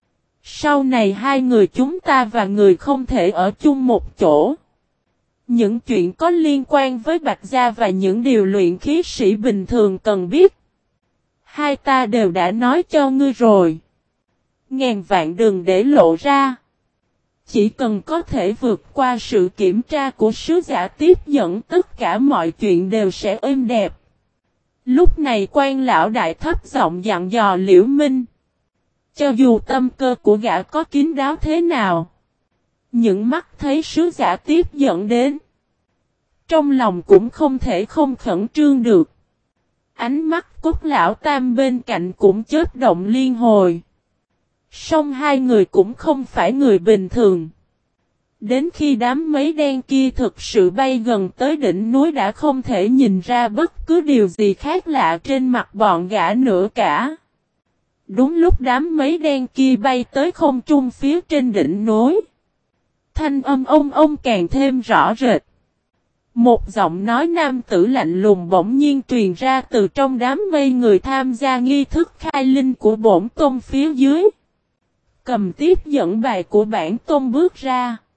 Sau này hai người chúng ta và người không thể ở chung một chỗ. Những chuyện có liên quan với Bạch Gia và những điều luyện khí sĩ bình thường cần biết. Hai ta đều đã nói cho ngươi rồi. Ngàn vạn đừng để lộ ra. Chỉ cần có thể vượt qua sự kiểm tra của sứ giả tiếp dẫn, tất cả mọi chuyện đều sẽ êm đẹp. Lúc này quan lão đại thấp giọng dặn dò Liễu Minh. Cho dù tâm cơ của gã có kín đáo thế nào, những mắt thấy sứ giả tiếp dẫn đến, trong lòng cũng không thể không khẩn trương được. Ánh mắt Cốt lão tam bên cạnh cũng chớp động liên hồi. Song hai người cũng không phải người bình thường. Đến khi đám mây đen kia thực sự bay gần tới đỉnh núi đã không thể nhìn ra bất cứ điều gì khác lạ trên mặt bọn gã nữa cả. Đúng lúc đám mây đen kia bay tới không trung phía trên đỉnh núi, thanh âm ông càng thêm rõ rệt. Một giọng nói nam tử lạnh lùng bỗng nhiên truyền ra từ trong đám mây người tham gia nghi thức khai linh của bổn tôn phía dưới. Cầm tiếp dẫn bài của bản tôn bước ra.